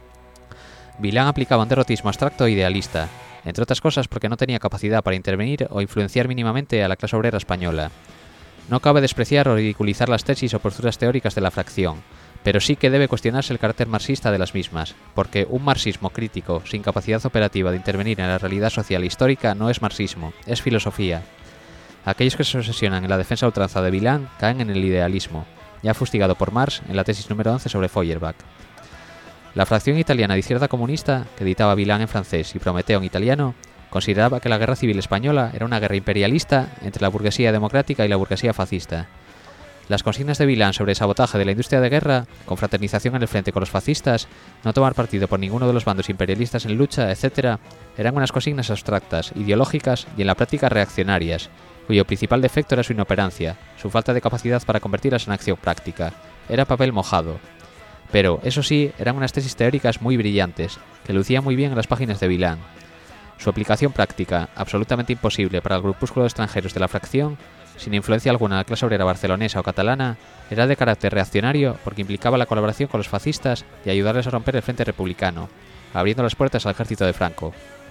Villán aplicaba un derrotismo abstracto e idealista, entre otras cosas porque no tenía capacidad para intervenir o influenciar mínimamente a la clase obrera española. No cabe despreciar o ridiculizar las tesis o posturas teóricas de la fracción, pero sí que debe cuestionarse el carácter marxista de las mismas, porque un marxismo crítico sin capacidad operativa de intervenir en la realidad social e histórica no es marxismo, es filosofía. Aquellos que se obsesionan en la defensa a ultranza de Villán caen en el idealismo, ya fustigado por Marx en la tesis número 11 sobre Feuerbach. La fracción italiana de izquierda comunista, que editaba Villán en francés y Prometeo en italiano, consideraba que la Guerra Civil Española era una guerra imperialista entre la burguesía democrática y la burguesía fascista. Las consignas de Villán sobre sabotaje de la industria de guerra, confraternización en el frente con los fascistas, no tomar partido por ninguno de los bandos imperialistas en lucha, etc., eran unas consignas abstractas, ideológicas y en la práctica reaccionarias, cuyo principal defecto era su inoperancia, su falta de capacidad para convertirlas en acción práctica. Era papel mojado. Pero, eso sí, eran unas tesis teóricas muy brillantes, que lucían muy bien en las páginas de Villán. Su aplicación práctica, absolutamente imposible para el grupúsculo de extranjeros de la fracción, sin influencia alguna de la clase obrera barcelonesa o catalana, era de carácter reaccionario porque implicaba la colaboración con los fascistas y ayudarles a romper el frente republicano, abriendo las puertas al ejército de Franco.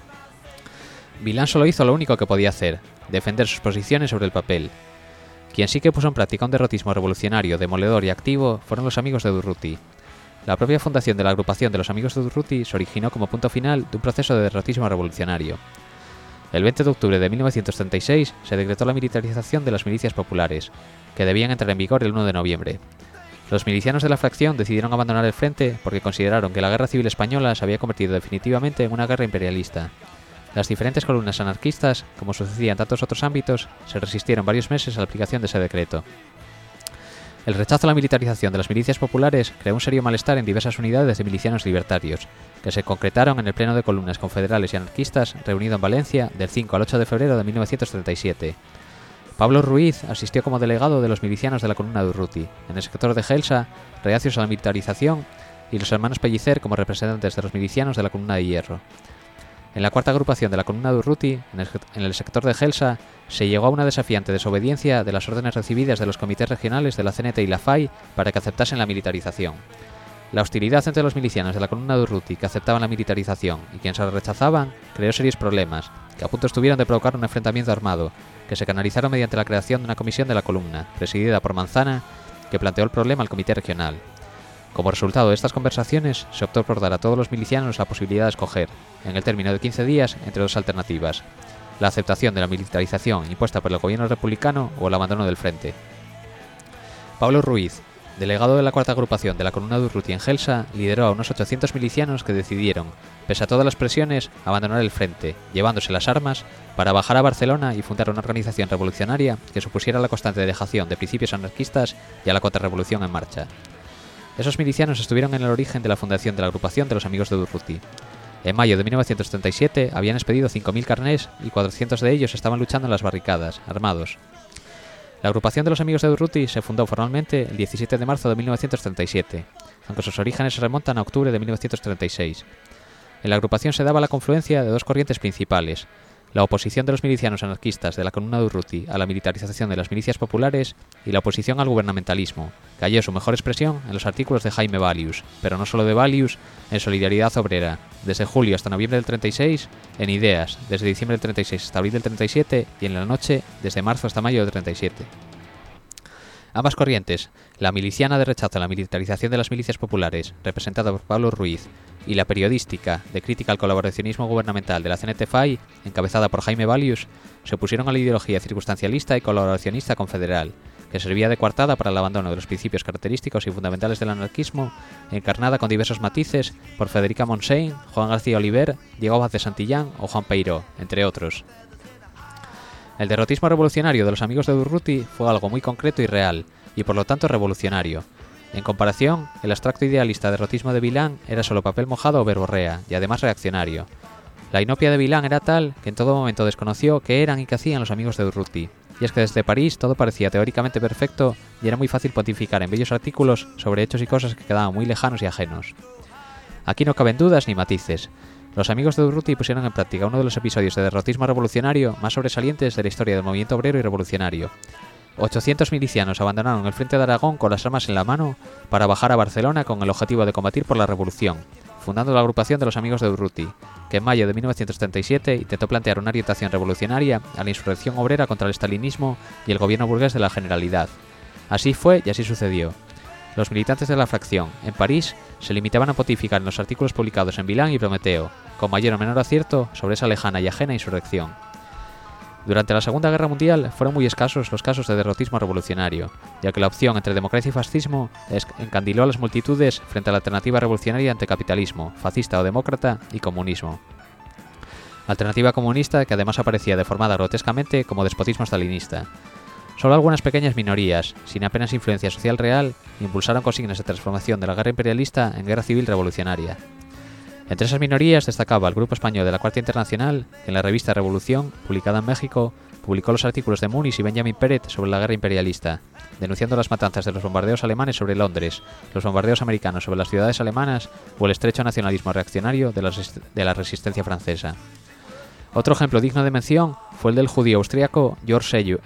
Villán solo hizo lo único que podía hacer, defender sus posiciones sobre el papel. Quien sí que puso en práctica un derrotismo revolucionario, demoledor y activo fueron los amigos de Durruti. La propia fundación de la agrupación de los amigos de Durruti se originó como punto final de un proceso de derrotismo revolucionario. El 20 de octubre de 1936 se decretó la militarización de las milicias populares, que debían entrar en vigor el 1 de noviembre. Los milicianos de la fracción decidieron abandonar el frente porque consideraron que la Guerra Civil Española se había convertido definitivamente en una guerra imperialista. Las diferentes columnas anarquistas, como sucedía en tantos otros ámbitos, se resistieron varios meses a la aplicación de ese decreto. El rechazo a la militarización de las milicias populares creó un serio malestar en diversas unidades de milicianos libertarios, que se concretaron en el pleno de columnas confederales y anarquistas reunido en Valencia del 5 al 8 de febrero de 1937. Pablo Ruiz asistió como delegado de los milicianos de la columna de Durruti, en el sector de Gelsa, reacios a la militarización, y los hermanos Pellicer como representantes de los milicianos de la columna de Hierro. En la cuarta agrupación de la columna de Durruti, en el sector de Gelsa, se llegó a una desafiante desobediencia de las órdenes recibidas de los comités regionales de la CNT y la FAI para que aceptasen la militarización. La hostilidad entre los milicianos de la columna de Durruti que aceptaban la militarización y quienes la rechazaban creó serios problemas, que a punto estuvieron de provocar un enfrentamiento armado, que se canalizaron mediante la creación de una comisión de la columna, presidida por Manzana, que planteó el problema al comité regional. Como resultado de estas conversaciones, se optó por dar a todos los milicianos la posibilidad de escoger, en el término de 15 días, entre dos alternativas: la aceptación de la militarización impuesta por el gobierno republicano o el abandono del frente. Pablo Ruiz, delegado de la cuarta agrupación de la columna de Durruti en Gelsa, lideró a unos 800 milicianos que decidieron, pese a todas las presiones, abandonar el frente, llevándose las armas, para bajar a Barcelona y fundar una organización revolucionaria que supusiera la constante dejación de principios anarquistas y a la contrarrevolución en marcha. Esos milicianos estuvieron en el origen de la fundación de la agrupación de los Amigos de Durruti. En mayo de 1937 habían expedido 5.000 carnés y 400 de ellos estaban luchando en las barricadas, armados. La agrupación de los Amigos de Durruti se fundó formalmente el 17 de marzo de 1937, aunque sus orígenes se remontan a octubre de 1936. En la agrupación se daba la confluencia de dos corrientes principales: la oposición de los milicianos anarquistas de la Comuna de Durruti a la militarización de las milicias populares y la oposición al gubernamentalismo, que halló su mejor expresión en los artículos de Jaime Valius, pero no solo de Valius, en Solidaridad Obrera, desde julio hasta noviembre del 36, en Ideas, desde diciembre del 36 hasta abril del 37 y en La Noche, desde marzo hasta mayo del 37. Ambas corrientes, la miliciana de rechazo a la militarización de las milicias populares, representada por Pablo Ruiz, y la periodística de crítica al colaboracionismo gubernamental de la CNT-FAI, encabezada por Jaime Valius, se opusieron a la ideología circunstancialista y colaboracionista confederal, que servía de coartada para el abandono de los principios característicos y fundamentales del anarquismo, encarnada con diversos matices por Federica Montseny, Juan García Oliver, Diego Vaz de Santillán o Juan Peiró, entre otros. El derrotismo revolucionario de los Amigos de Durruti fue algo muy concreto y real, y por lo tanto revolucionario. En comparación, el abstracto idealista derrotismo de Vilan era solo papel mojado o verborrea, y además reaccionario. La inopia de Vilan era tal que en todo momento desconoció qué eran y qué hacían los Amigos de Durruti, y es que desde París todo parecía teóricamente perfecto y era muy fácil pontificar en bellos artículos sobre hechos y cosas que quedaban muy lejanos y ajenos. Aquí no caben dudas ni matices. Los Amigos de Durruti pusieron en práctica uno de los episodios de derrotismo revolucionario más sobresalientes de la historia del movimiento obrero y revolucionario. 800 milicianos abandonaron el frente de Aragón con las armas en la mano para bajar a Barcelona con el objetivo de combatir por la revolución, fundando la agrupación de los Amigos de Durruti, que en mayo de 1937 intentó plantear una orientación revolucionaria a la insurrección obrera contra el estalinismo y el gobierno burgués de la Generalidad. Así fue y así sucedió. Los militantes de la fracción, en París, se limitaban a pontificar en los artículos publicados en Vilan y Prometeo, con mayor o menor acierto sobre esa lejana y ajena insurrección. Durante la Segunda Guerra Mundial fueron muy escasos los casos de derrotismo revolucionario, ya que la opción entre democracia y fascismo encandiló a las multitudes frente a la alternativa revolucionaria ante capitalismo, fascista o demócrata, y comunismo. Alternativa comunista que además aparecía deformada grotescamente como despotismo stalinista. Solo algunas pequeñas minorías, sin apenas influencia social real, impulsaron consignas de transformación de la guerra imperialista en guerra civil revolucionaria. Entre esas minorías destacaba el Grupo Español de la Cuarta Internacional, que en la revista Revolución, publicada en México, publicó los artículos de Muniz y Benjamin Peret sobre la guerra imperialista, denunciando las matanzas de los bombardeos alemanes sobre Londres, los bombardeos americanos sobre las ciudades alemanas o el estrecho nacionalismo reaccionario de la resistencia francesa. Otro ejemplo digno de mención fue el del judío austriaco George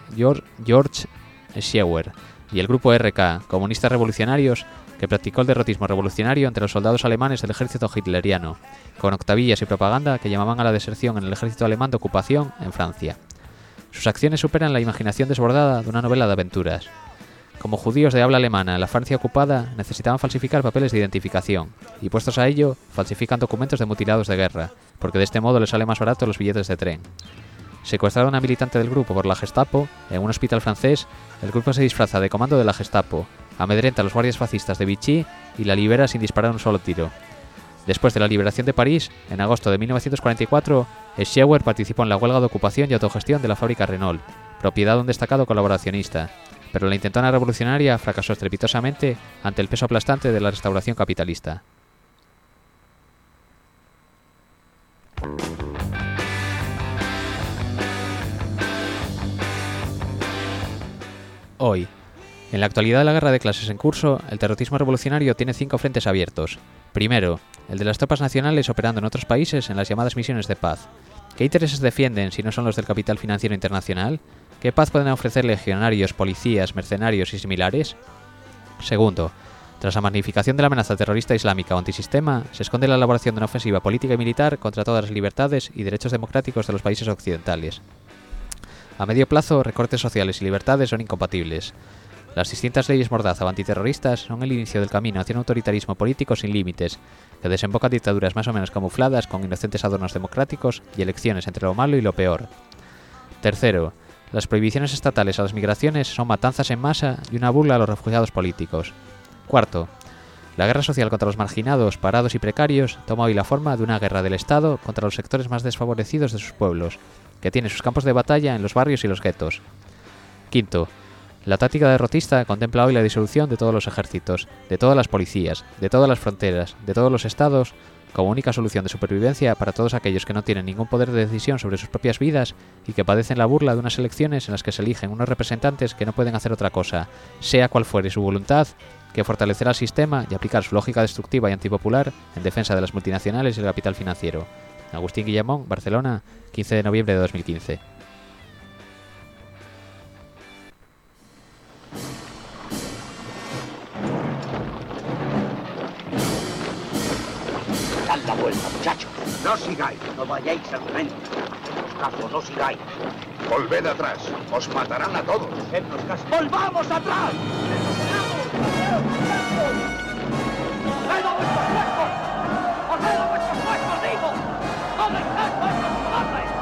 Scheuer y el grupo RK, comunistas revolucionarios, que practicó el derrotismo revolucionario entre los soldados alemanes del ejército hitleriano, con octavillas y propaganda que llamaban a la deserción en el ejército alemán de ocupación en Francia. Sus acciones superan la imaginación desbordada de una novela de aventuras. Como judíos de habla alemana en la Francia ocupada, necesitaban falsificar papeles de identificación, y puestos a ello, falsifican documentos de mutilados de guerra, porque de este modo les sale más barato los billetes de tren. Secuestraron a una militante del grupo por la Gestapo en un hospital francés. El grupo se disfraza de comando de la Gestapo, amedrenta a los guardias fascistas de Vichy y la libera sin disparar un solo tiro. Después de la liberación de París, en agosto de 1944, Scheuer participó en la huelga de ocupación y autogestión de la fábrica Renault, propiedad de un destacado colaboracionista, pero la intentona revolucionaria fracasó estrepitosamente ante el peso aplastante de la restauración capitalista. Hoy, en la actualidad de la guerra de clases en curso, el terrorismo revolucionario tiene 5 frentes abiertos. Primero, el de las tropas nacionales operando en otros países en las llamadas misiones de paz. ¿Qué intereses defienden si no son los del capital financiero internacional? ¿Qué paz pueden ofrecer legionarios, policías, mercenarios y similares? Segundo, tras la magnificación de la amenaza terrorista islámica o antisistema, se esconde la elaboración de una ofensiva política y militar contra todas las libertades y derechos democráticos de los países occidentales. A medio plazo, recortes sociales y libertades son incompatibles. Las distintas leyes mordaza o antiterroristas son el inicio del camino hacia un autoritarismo político sin límites, que desemboca en dictaduras más o menos camufladas con inocentes adornos democráticos y elecciones entre lo malo y lo peor. Tercero, las prohibiciones estatales a las migraciones son matanzas en masa y una burla a los refugiados políticos. Cuarto, la guerra social contra los marginados, parados y precarios toma hoy la forma de una guerra del Estado contra los sectores más desfavorecidos de sus pueblos, que tiene sus campos de batalla en los barrios y los guetos. Quinto, La táctica derrotista contempla hoy la disolución de todos los ejércitos, de todas las policías, de todas las fronteras, de todos los estados, como única solución de supervivencia para todos aquellos que no tienen ningún poder de decisión sobre sus propias vidas y que padecen la burla de unas elecciones en las que se eligen unos representantes que no pueden hacer otra cosa, sea cual fuere su voluntad, que fortalecer al sistema y aplicar su lógica destructiva y antipopular en defensa de las multinacionales y el capital financiero. Agustín Guillamón, Barcelona, 15 de noviembre de 2015. Dad la vuelta, muchachos. No sigáis. No vayáis al frente. Los casos, no sigáis. Volved atrás. Os matarán a todos. Hacednos caso. ¡Volvamos atrás! ¡Cedo vuestros puestos! ¡Os cedo vuestros puestos, digo! ¡No dejad vuestros cobardes!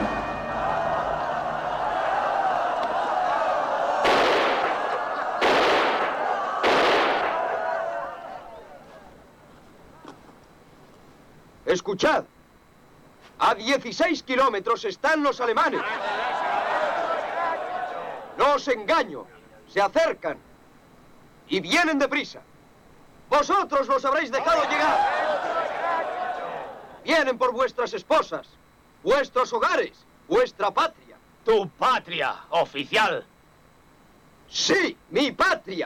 Escuchad. A 16 kilómetros están los alemanes. No os engaño. Se acercan. Y vienen deprisa. Vosotros los habréis dejado llegar. Vienen por vuestras esposas, vuestros hogares, vuestra patria. ¡Tu patria, oficial! Sí, mi patria.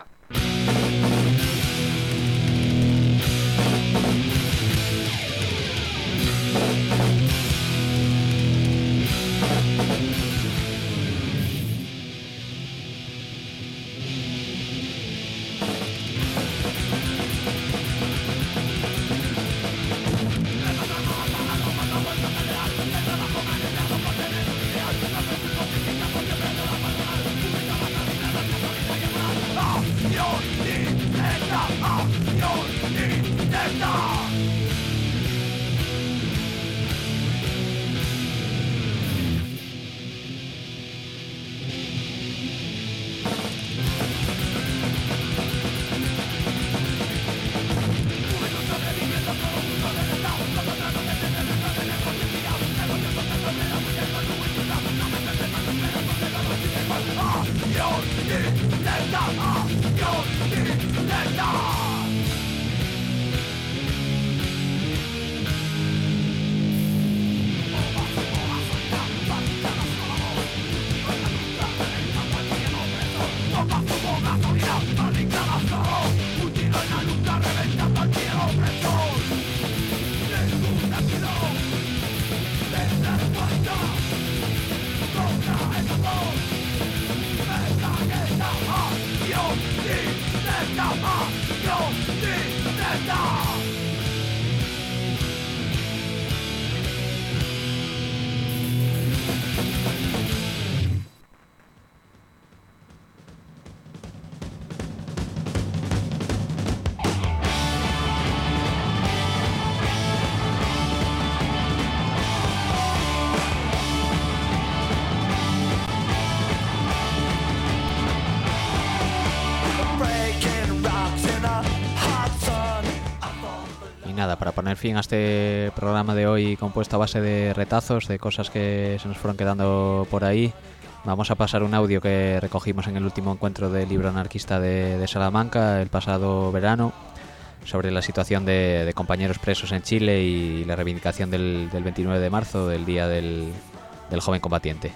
Nada, para poner fin a este programa de hoy compuesto a base de retazos, de cosas que se nos fueron quedando por ahí, vamos a pasar un audio que recogimos en el último encuentro del libro anarquista de Salamanca el pasado verano sobre la situación de compañeros presos en Chile y la reivindicación del 29 de marzo, del Día del Joven Combatiente.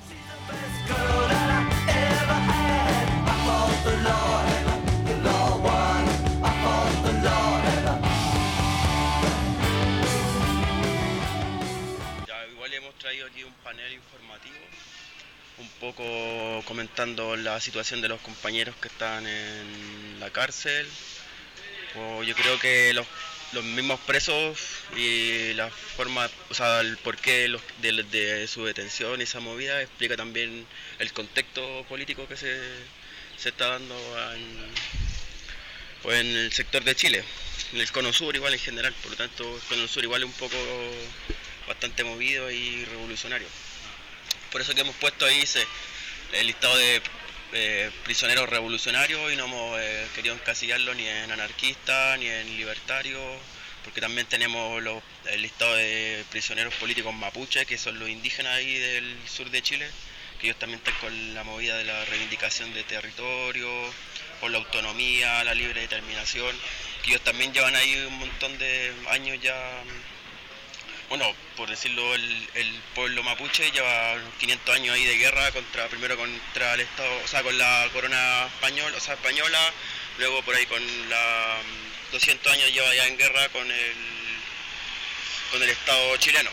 Aquí un panel informativo, un poco comentando la situación de los compañeros que están en la cárcel. Pues yo creo que los mismos presos y la forma, o sea, el porqué de su detención y esa movida explica también el contexto político que se está dando en el sector de Chile, en el Cono Sur igual en general. Por lo tanto, el Cono Sur igual es un poco bastante movido y revolucionario. Por eso que hemos puesto ahí el listado de prisioneros revolucionarios y no hemos querido encasillarlo ni en anarquistas ni en libertarios, porque también tenemos el listado de prisioneros políticos mapuche, que son los indígenas ahí del sur de Chile, que ellos también están con la movida de la reivindicación de territorio, por la autonomía, la libre determinación, que ellos también llevan ahí un montón de años ya. Bueno, por decirlo, el pueblo mapuche lleva unos 500 años ahí de guerra primero contra el Estado, o sea, con la corona española, luego por ahí con la 200 años lleva ya en guerra con el Estado chileno.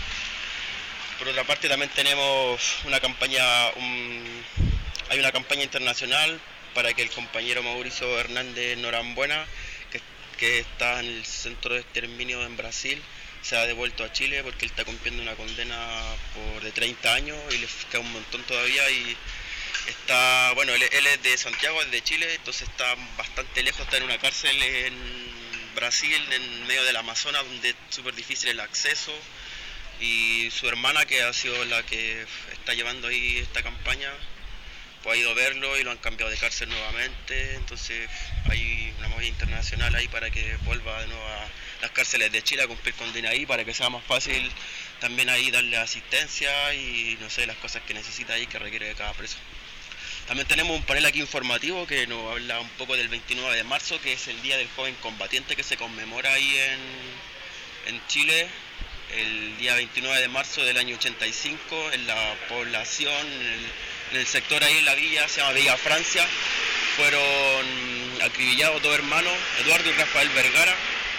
Por otra parte también tenemos una campaña, hay una campaña internacional para que el compañero Mauricio Hernández Norambuena, que está en el centro de exterminio en Brasil, se ha devuelto a Chile porque él está cumpliendo una condena de 30 años y le queda un montón todavía y está, bueno, él es de Santiago, es de Chile, entonces está bastante lejos, está en una cárcel en Brasil, en medio del Amazonas, donde es súper difícil el acceso, y su hermana, que ha sido la que está llevando ahí esta campaña, pues ha ido a verlo y lo han cambiado de cárcel nuevamente, entonces hay una movida internacional ahí para que vuelva de nuevo a las cárceles de Chile a cumplir condena ahí, para que sea más fácil también ahí darle asistencia y no sé, las cosas que necesita ahí que requiere de cada preso. También tenemos un panel aquí informativo que nos habla un poco del 29 de marzo, que es el Día del Joven Combatiente, que se conmemora ahí en Chile, el día 29 de marzo del año 85, en la población, en el sector ahí en la villa, se llama Villa Francia, fueron acribillados dos hermanos, Eduardo y Rafael Vergara.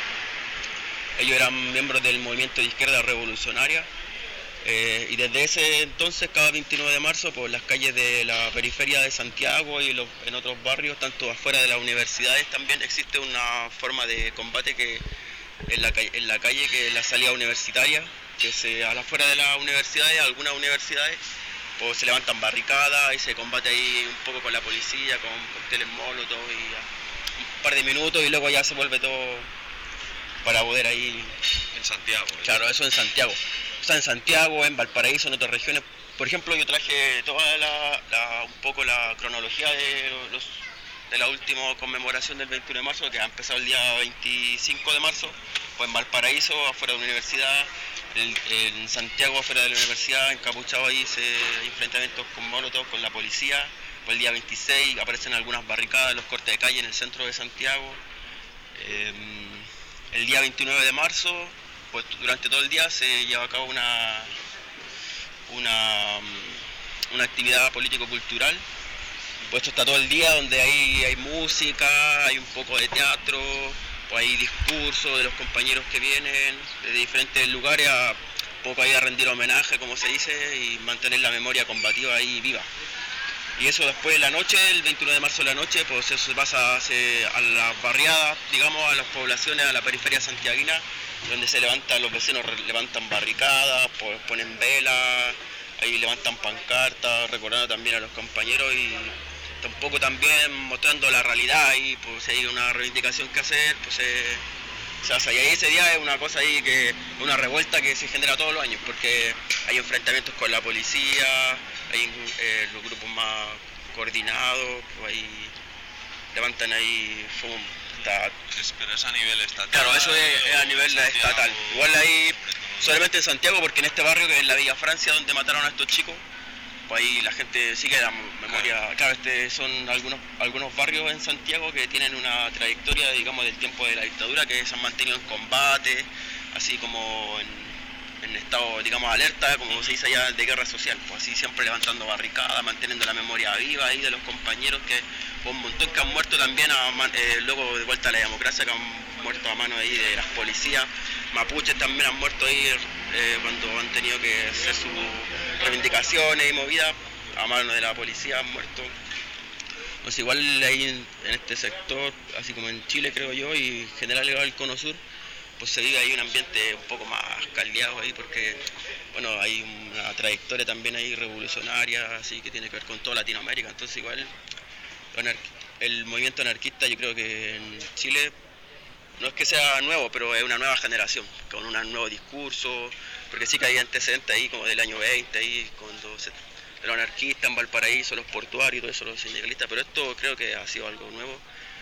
Ellos eran miembros del movimiento de izquierda revolucionaria, y desde ese entonces, cada 29 de marzo, por las calles de la periferia de Santiago y en otros barrios, tanto afuera de las universidades, también existe una forma de combate que en la calle, que es la salida universitaria, que a la afuera de las universidades, algunas universidades, pues se levantan barricadas y se combate ahí un poco con la policía, con cócteles molotov y un par de minutos, y luego ya se vuelve todo para poder ahí. En Santiago. Claro, eso en Santiago. O sea, en Santiago, en Valparaíso, en otras regiones. Por ejemplo, yo traje toda un poco la cronología de la última conmemoración del 21 de marzo, que ha empezado el día 25 de marzo, pues en Valparaíso, afuera de la universidad, en Santiago, afuera de la universidad, encapuchado ahí, enfrentamientos con molotov, con la policía. Pues el día 26 aparecen algunas barricadas, los cortes de calle en el centro de Santiago. El día 29 de marzo, pues durante todo el día se lleva a cabo una actividad político-cultural. Pues esto está todo el día, donde hay música, hay un poco de teatro, pues hay discursos de los compañeros que vienen de diferentes lugares a poco ahí a rendir homenaje, como se dice, y mantener la memoria combativa ahí viva. Y eso después de la noche, el 21 de marzo de la noche, pues eso se pasa a las barriadas, digamos, a las poblaciones, a la periferia santiaguina, donde los vecinos levantan barricadas, pues ponen velas, ahí levantan pancartas, recordando también a los compañeros y tampoco también mostrando la realidad, y pues si hay una reivindicación que hacer, pues se hace. Y ahí ese día es una cosa ahí una revuelta que se genera todos los años, porque hay enfrentamientos con la policía, hay los grupos más coordinados, pues ahí levantan ahí fumo. Pero es a nivel estatal. Claro, eso es a nivel estatal. Igual ahí, solamente en Santiago, porque en este barrio, que es la Villa Francia, donde mataron a estos chicos, pues ahí la gente sigue la memoria. Claro, son algunos barrios en Santiago que tienen una trayectoria, digamos, del tiempo de la dictadura, que se han mantenido en combate, así como en estado, digamos, alerta, como se dice allá, de guerra social, pues así siempre levantando barricadas, manteniendo la memoria viva ahí de los compañeros, que un montón que han muerto también luego de vuelta a la democracia, que han muerto a mano ahí de las policías. Mapuches también han muerto ahí cuando han tenido que hacer sus reivindicaciones y movidas a mano de la policía, han muerto. Pues igual ahí en este sector, así como en Chile creo yo, y en general el Cono Sur, pues se vive ahí un ambiente un poco más caldeado ahí, porque bueno, hay una trayectoria también ahí revolucionaria, así que tiene que ver con toda Latinoamérica. Entonces igual el movimiento anarquista, yo creo que en Chile no es que sea nuevo, pero es una nueva generación, con un nuevo discurso, porque sí que hay antecedentes ahí como del año 20, ahí cuando los anarquistas en Valparaíso, los portuarios y todo eso, los sindicalistas, pero esto creo que ha sido algo nuevo.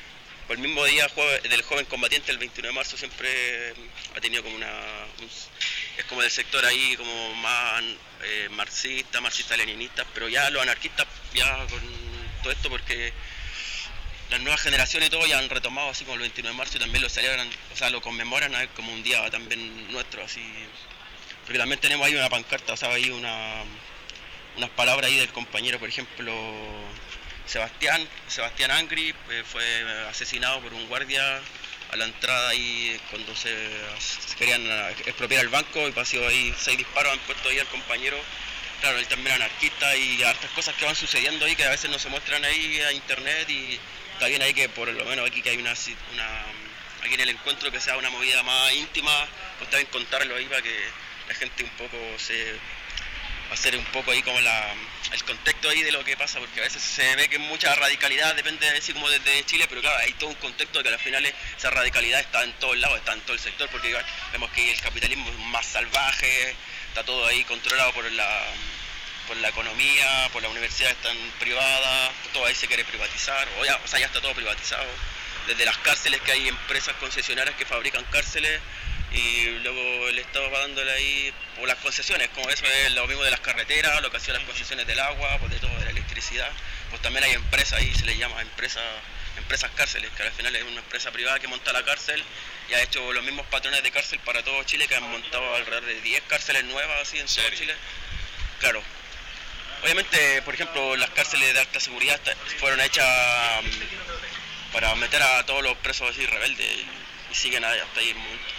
por el mismo día del joven combatiente, el 29 de marzo, siempre ha tenido como es como del sector ahí como más marxista-leninista, pero ya los anarquistas, ya con todo esto, porque las nuevas generaciones y todo ya han retomado así como el 29 de marzo y también lo celebran, o sea, lo conmemoran como un día también nuestro, así, porque también tenemos ahí una pancarta, o sea, ahí unas palabras ahí del compañero, por ejemplo, Sebastián Angri, fue asesinado por un guardia a la entrada ahí cuando se querían expropiar el banco, y pasó ahí 6 disparos, han puesto ahí al compañero. Claro, él también anarquista, y hartas cosas que van sucediendo ahí que a veces no se muestran ahí a internet, y está bien ahí que por lo menos aquí que hay aquí en el encuentro que sea una movida más íntima, pues está bien contarlo ahí para que la gente un poco hacer un poco ahí como el contexto ahí de lo que pasa, porque a veces se ve que mucha radicalidad depende así como desde Chile, pero claro, hay todo un contexto que al final esa radicalidad está en todos lados, está en todo el sector, porque igual vemos que el capitalismo es más salvaje, está todo ahí controlado por la economía, por las universidades están privadas, todo ahí se quiere privatizar, o sea, ya está todo privatizado, desde las cárceles, que hay empresas concesionarias que fabrican cárceles, y luego el Estado va dándole ahí, o las concesiones, como eso es lo mismo de las carreteras, lo que ha sido las concesiones del agua, pues de todo, de la electricidad, pues también hay empresas ahí, se les llama empresas cárceles, que al final es una empresa privada que monta la cárcel y ha hecho los mismos patrones de cárcel para todo Chile, que han montado alrededor de 10 cárceles nuevas así en todo Chile. Claro, obviamente, por ejemplo, las cárceles de alta seguridad fueron hechas para meter a todos los presos así rebeldes, y siguen hasta ahí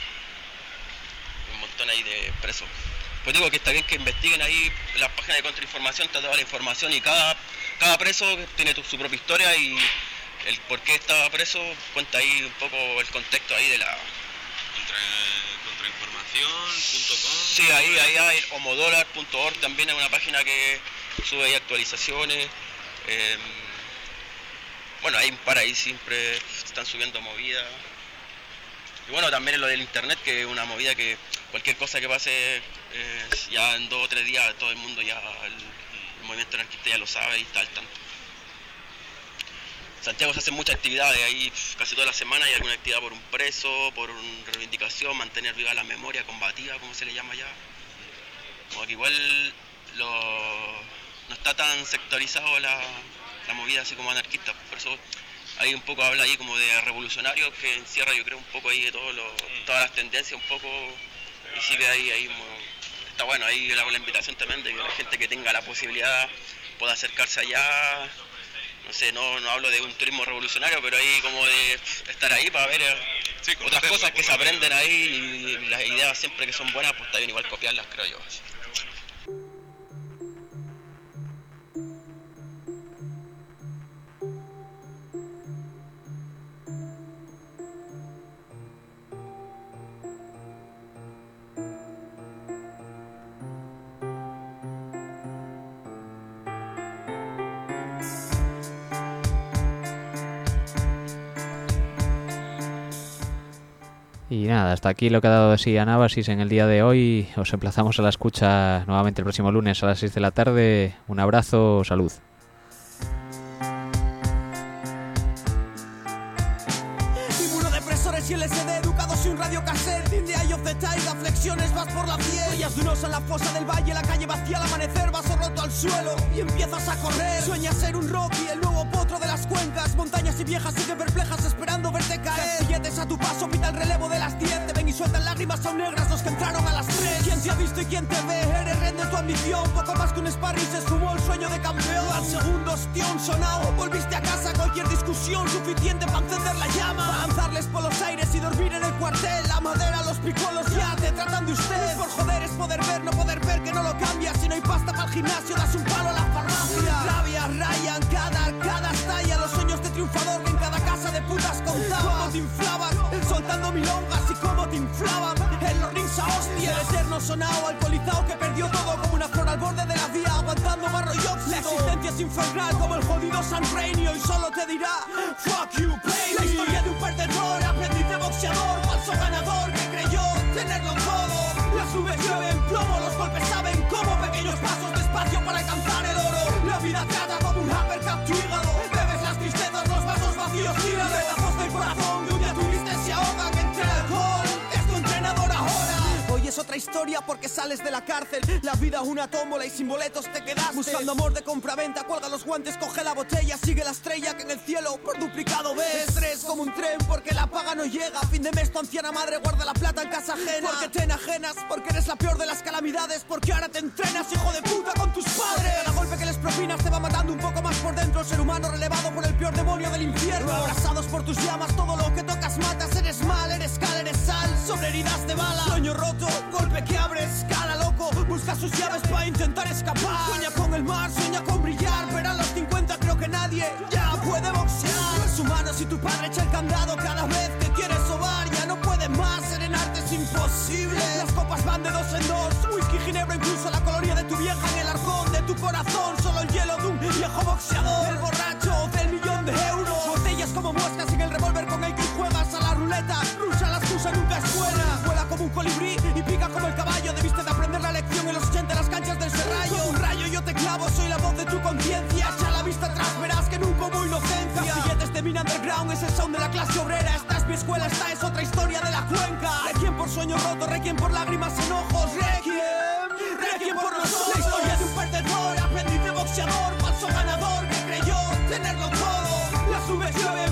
un montón ahí de presos. Pues digo que está bien que investiguen ahí las páginas de contrainformación, está toda la información, y cada preso tiene su propia historia, y el por qué estaba preso cuenta ahí un poco el contexto ahí de la contrainformación.com. Sí, ahí hay homodollar.org, también es una página que sube ahí actualizaciones. Bueno, hay un par ahí, siempre están subiendo movidas. Y bueno, también lo del internet, que es una movida que cualquier cosa que pase, ya en 2 o 3 días todo el mundo ya, el movimiento anarquista ya lo sabe y está al tanto. En Santiago se hacen muchas actividades, ahí casi toda la semana hay alguna actividad por un preso, por una reivindicación, mantener viva la memoria combativa, como se le llama allá. Como que igual no está tan sectorizado la movida así como anarquista, por eso hay un poco, habla ahí como de revolucionarios, que encierra, yo creo, un poco ahí de todas las tendencias un poco, y sí que ahí está bueno, ahí le hago la invitación también de que la gente que tenga la posibilidad pueda acercarse allá. No sé, no hablo de un turismo revolucionario, pero ahí como de estar ahí para ver otras cosas que se aprenden ahí, y las ideas siempre que son buenas, pues está bien igual copiarlas, creo yo. Y nada, hasta aquí lo que ha dado de sí Anábasis en el día de hoy. Os emplazamos a la escucha nuevamente el próximo lunes a las 6 de la tarde. Un abrazo, salud. Y LSD educados y un radiocassette. In the eye of the tiger, flexiones, vas por la piel. Huellas de un oso en la fosa del valle, la calle vacía al amanecer, vaso roto al suelo y empiezas a correr. Sueñas ser un Rocky, el nuevo potro de las cuencas. Montañas y viejas siguen perplejas esperando verte caer. Billetes a tu paso, pita el relevo de las 10. Te ven y sueltan lágrimas, son negras los que entraron a las 3. ¿Quién te ha visto y quién te ve? Eres rey de tu ambición. Poco más que un sparring, se esfumó el sueño de campeón. Al segundo ostión sonado, volviste a casa. Cualquier discusión suficiente para encender la llama, para lanzarles por los aires y dormir en el cuartel. La madera, los picolos ya te tratan de usted. Por joder es poder ver, no poder ver que no lo cambia. Si no hay pasta para el gimnasio, das un palo a la farmacia. Rabia, rayan cada talla. Los sueños de triunfador que en cada casa de putas contaba. Cómo te inflabas, soltando milongas y cómo te inflaban en los rings a hostia. El eterno sonado, alcoholizado que perdió todo, como una flor al borde de la vía, aguantando barro y óxido. La existencia es infernal como el jodido San Raimi. Hoy solo te dirá fuck you baby. La historia de un perdedor, aprendiz de boxeador, falso ganador que creyó tenerlo todo. Las nubes llueven plomo, los golpes saben como pequeños pasos despacio para alcanzar el oro. La vida trata como un uppercut tu hígado. Bebes las tristezas, los vasos vacíos, tira de la posta y por otra historia porque sales de la cárcel. La vida una tómbola y sin boletos te quedaste. Buscando amor de compraventa, cuelga los guantes, coge la botella, sigue la estrella que en el cielo por duplicado ves. Estrés como un tren porque la paga no llega. A fin de mes tu anciana madre guarda la plata en casa ajena. Porque te enajenas, porque eres la peor de las calamidades. Porque ahora te entrenas, hijo de puta, con tus padres. Cada golpe que les propinas te va matando un poco más por dentro. El ser humano relevado por el peor demonio del infierno. Abrazados por tus llamas, todo lo que tocas matas. Eres mal, eres cal, eres sal, sobre heridas de bala. Sueño roto, golpe que abre, escala loco. Busca sus llaves para intentar escapar. Sueña con el mar, sueña con brillar. Pero a los 50 creo que nadie ya puede boxear. No es humano si tu padre echa el candado cada vez que quieres sobar. Ya no puede más, serenarte es imposible. Las copas van de 2 en 2. Whisky, ginebra, incluso la colonia de tu vieja en el arcón de tu corazón. Solo el hielo de un viejo boxeador. El borracho del $1.000.000. Botellas como muescas en el revólver con el que juegas a la ruleta rusa. La excusa nunca es buena. Vuela como un colibrí y pica como el caballo. Debiste de aprender la lección en los 80 en las canchas del Serrallo. Como un rayo yo te clavo, soy la voz de tu conciencia. Echa la vista atrás, verás que nunca hubo inocencia. Los billetes de mi underground es el sound de la clase obrera. Esta es mi escuela, esta es otra historia de la cuenca. Requiem por sueño roto, requiem por lágrimas en ojos. Requiem por los ojos. La historia de un perdedor, aprendiz de boxeador, falso ganador que creyó tenerlo todo. Las nubes llueven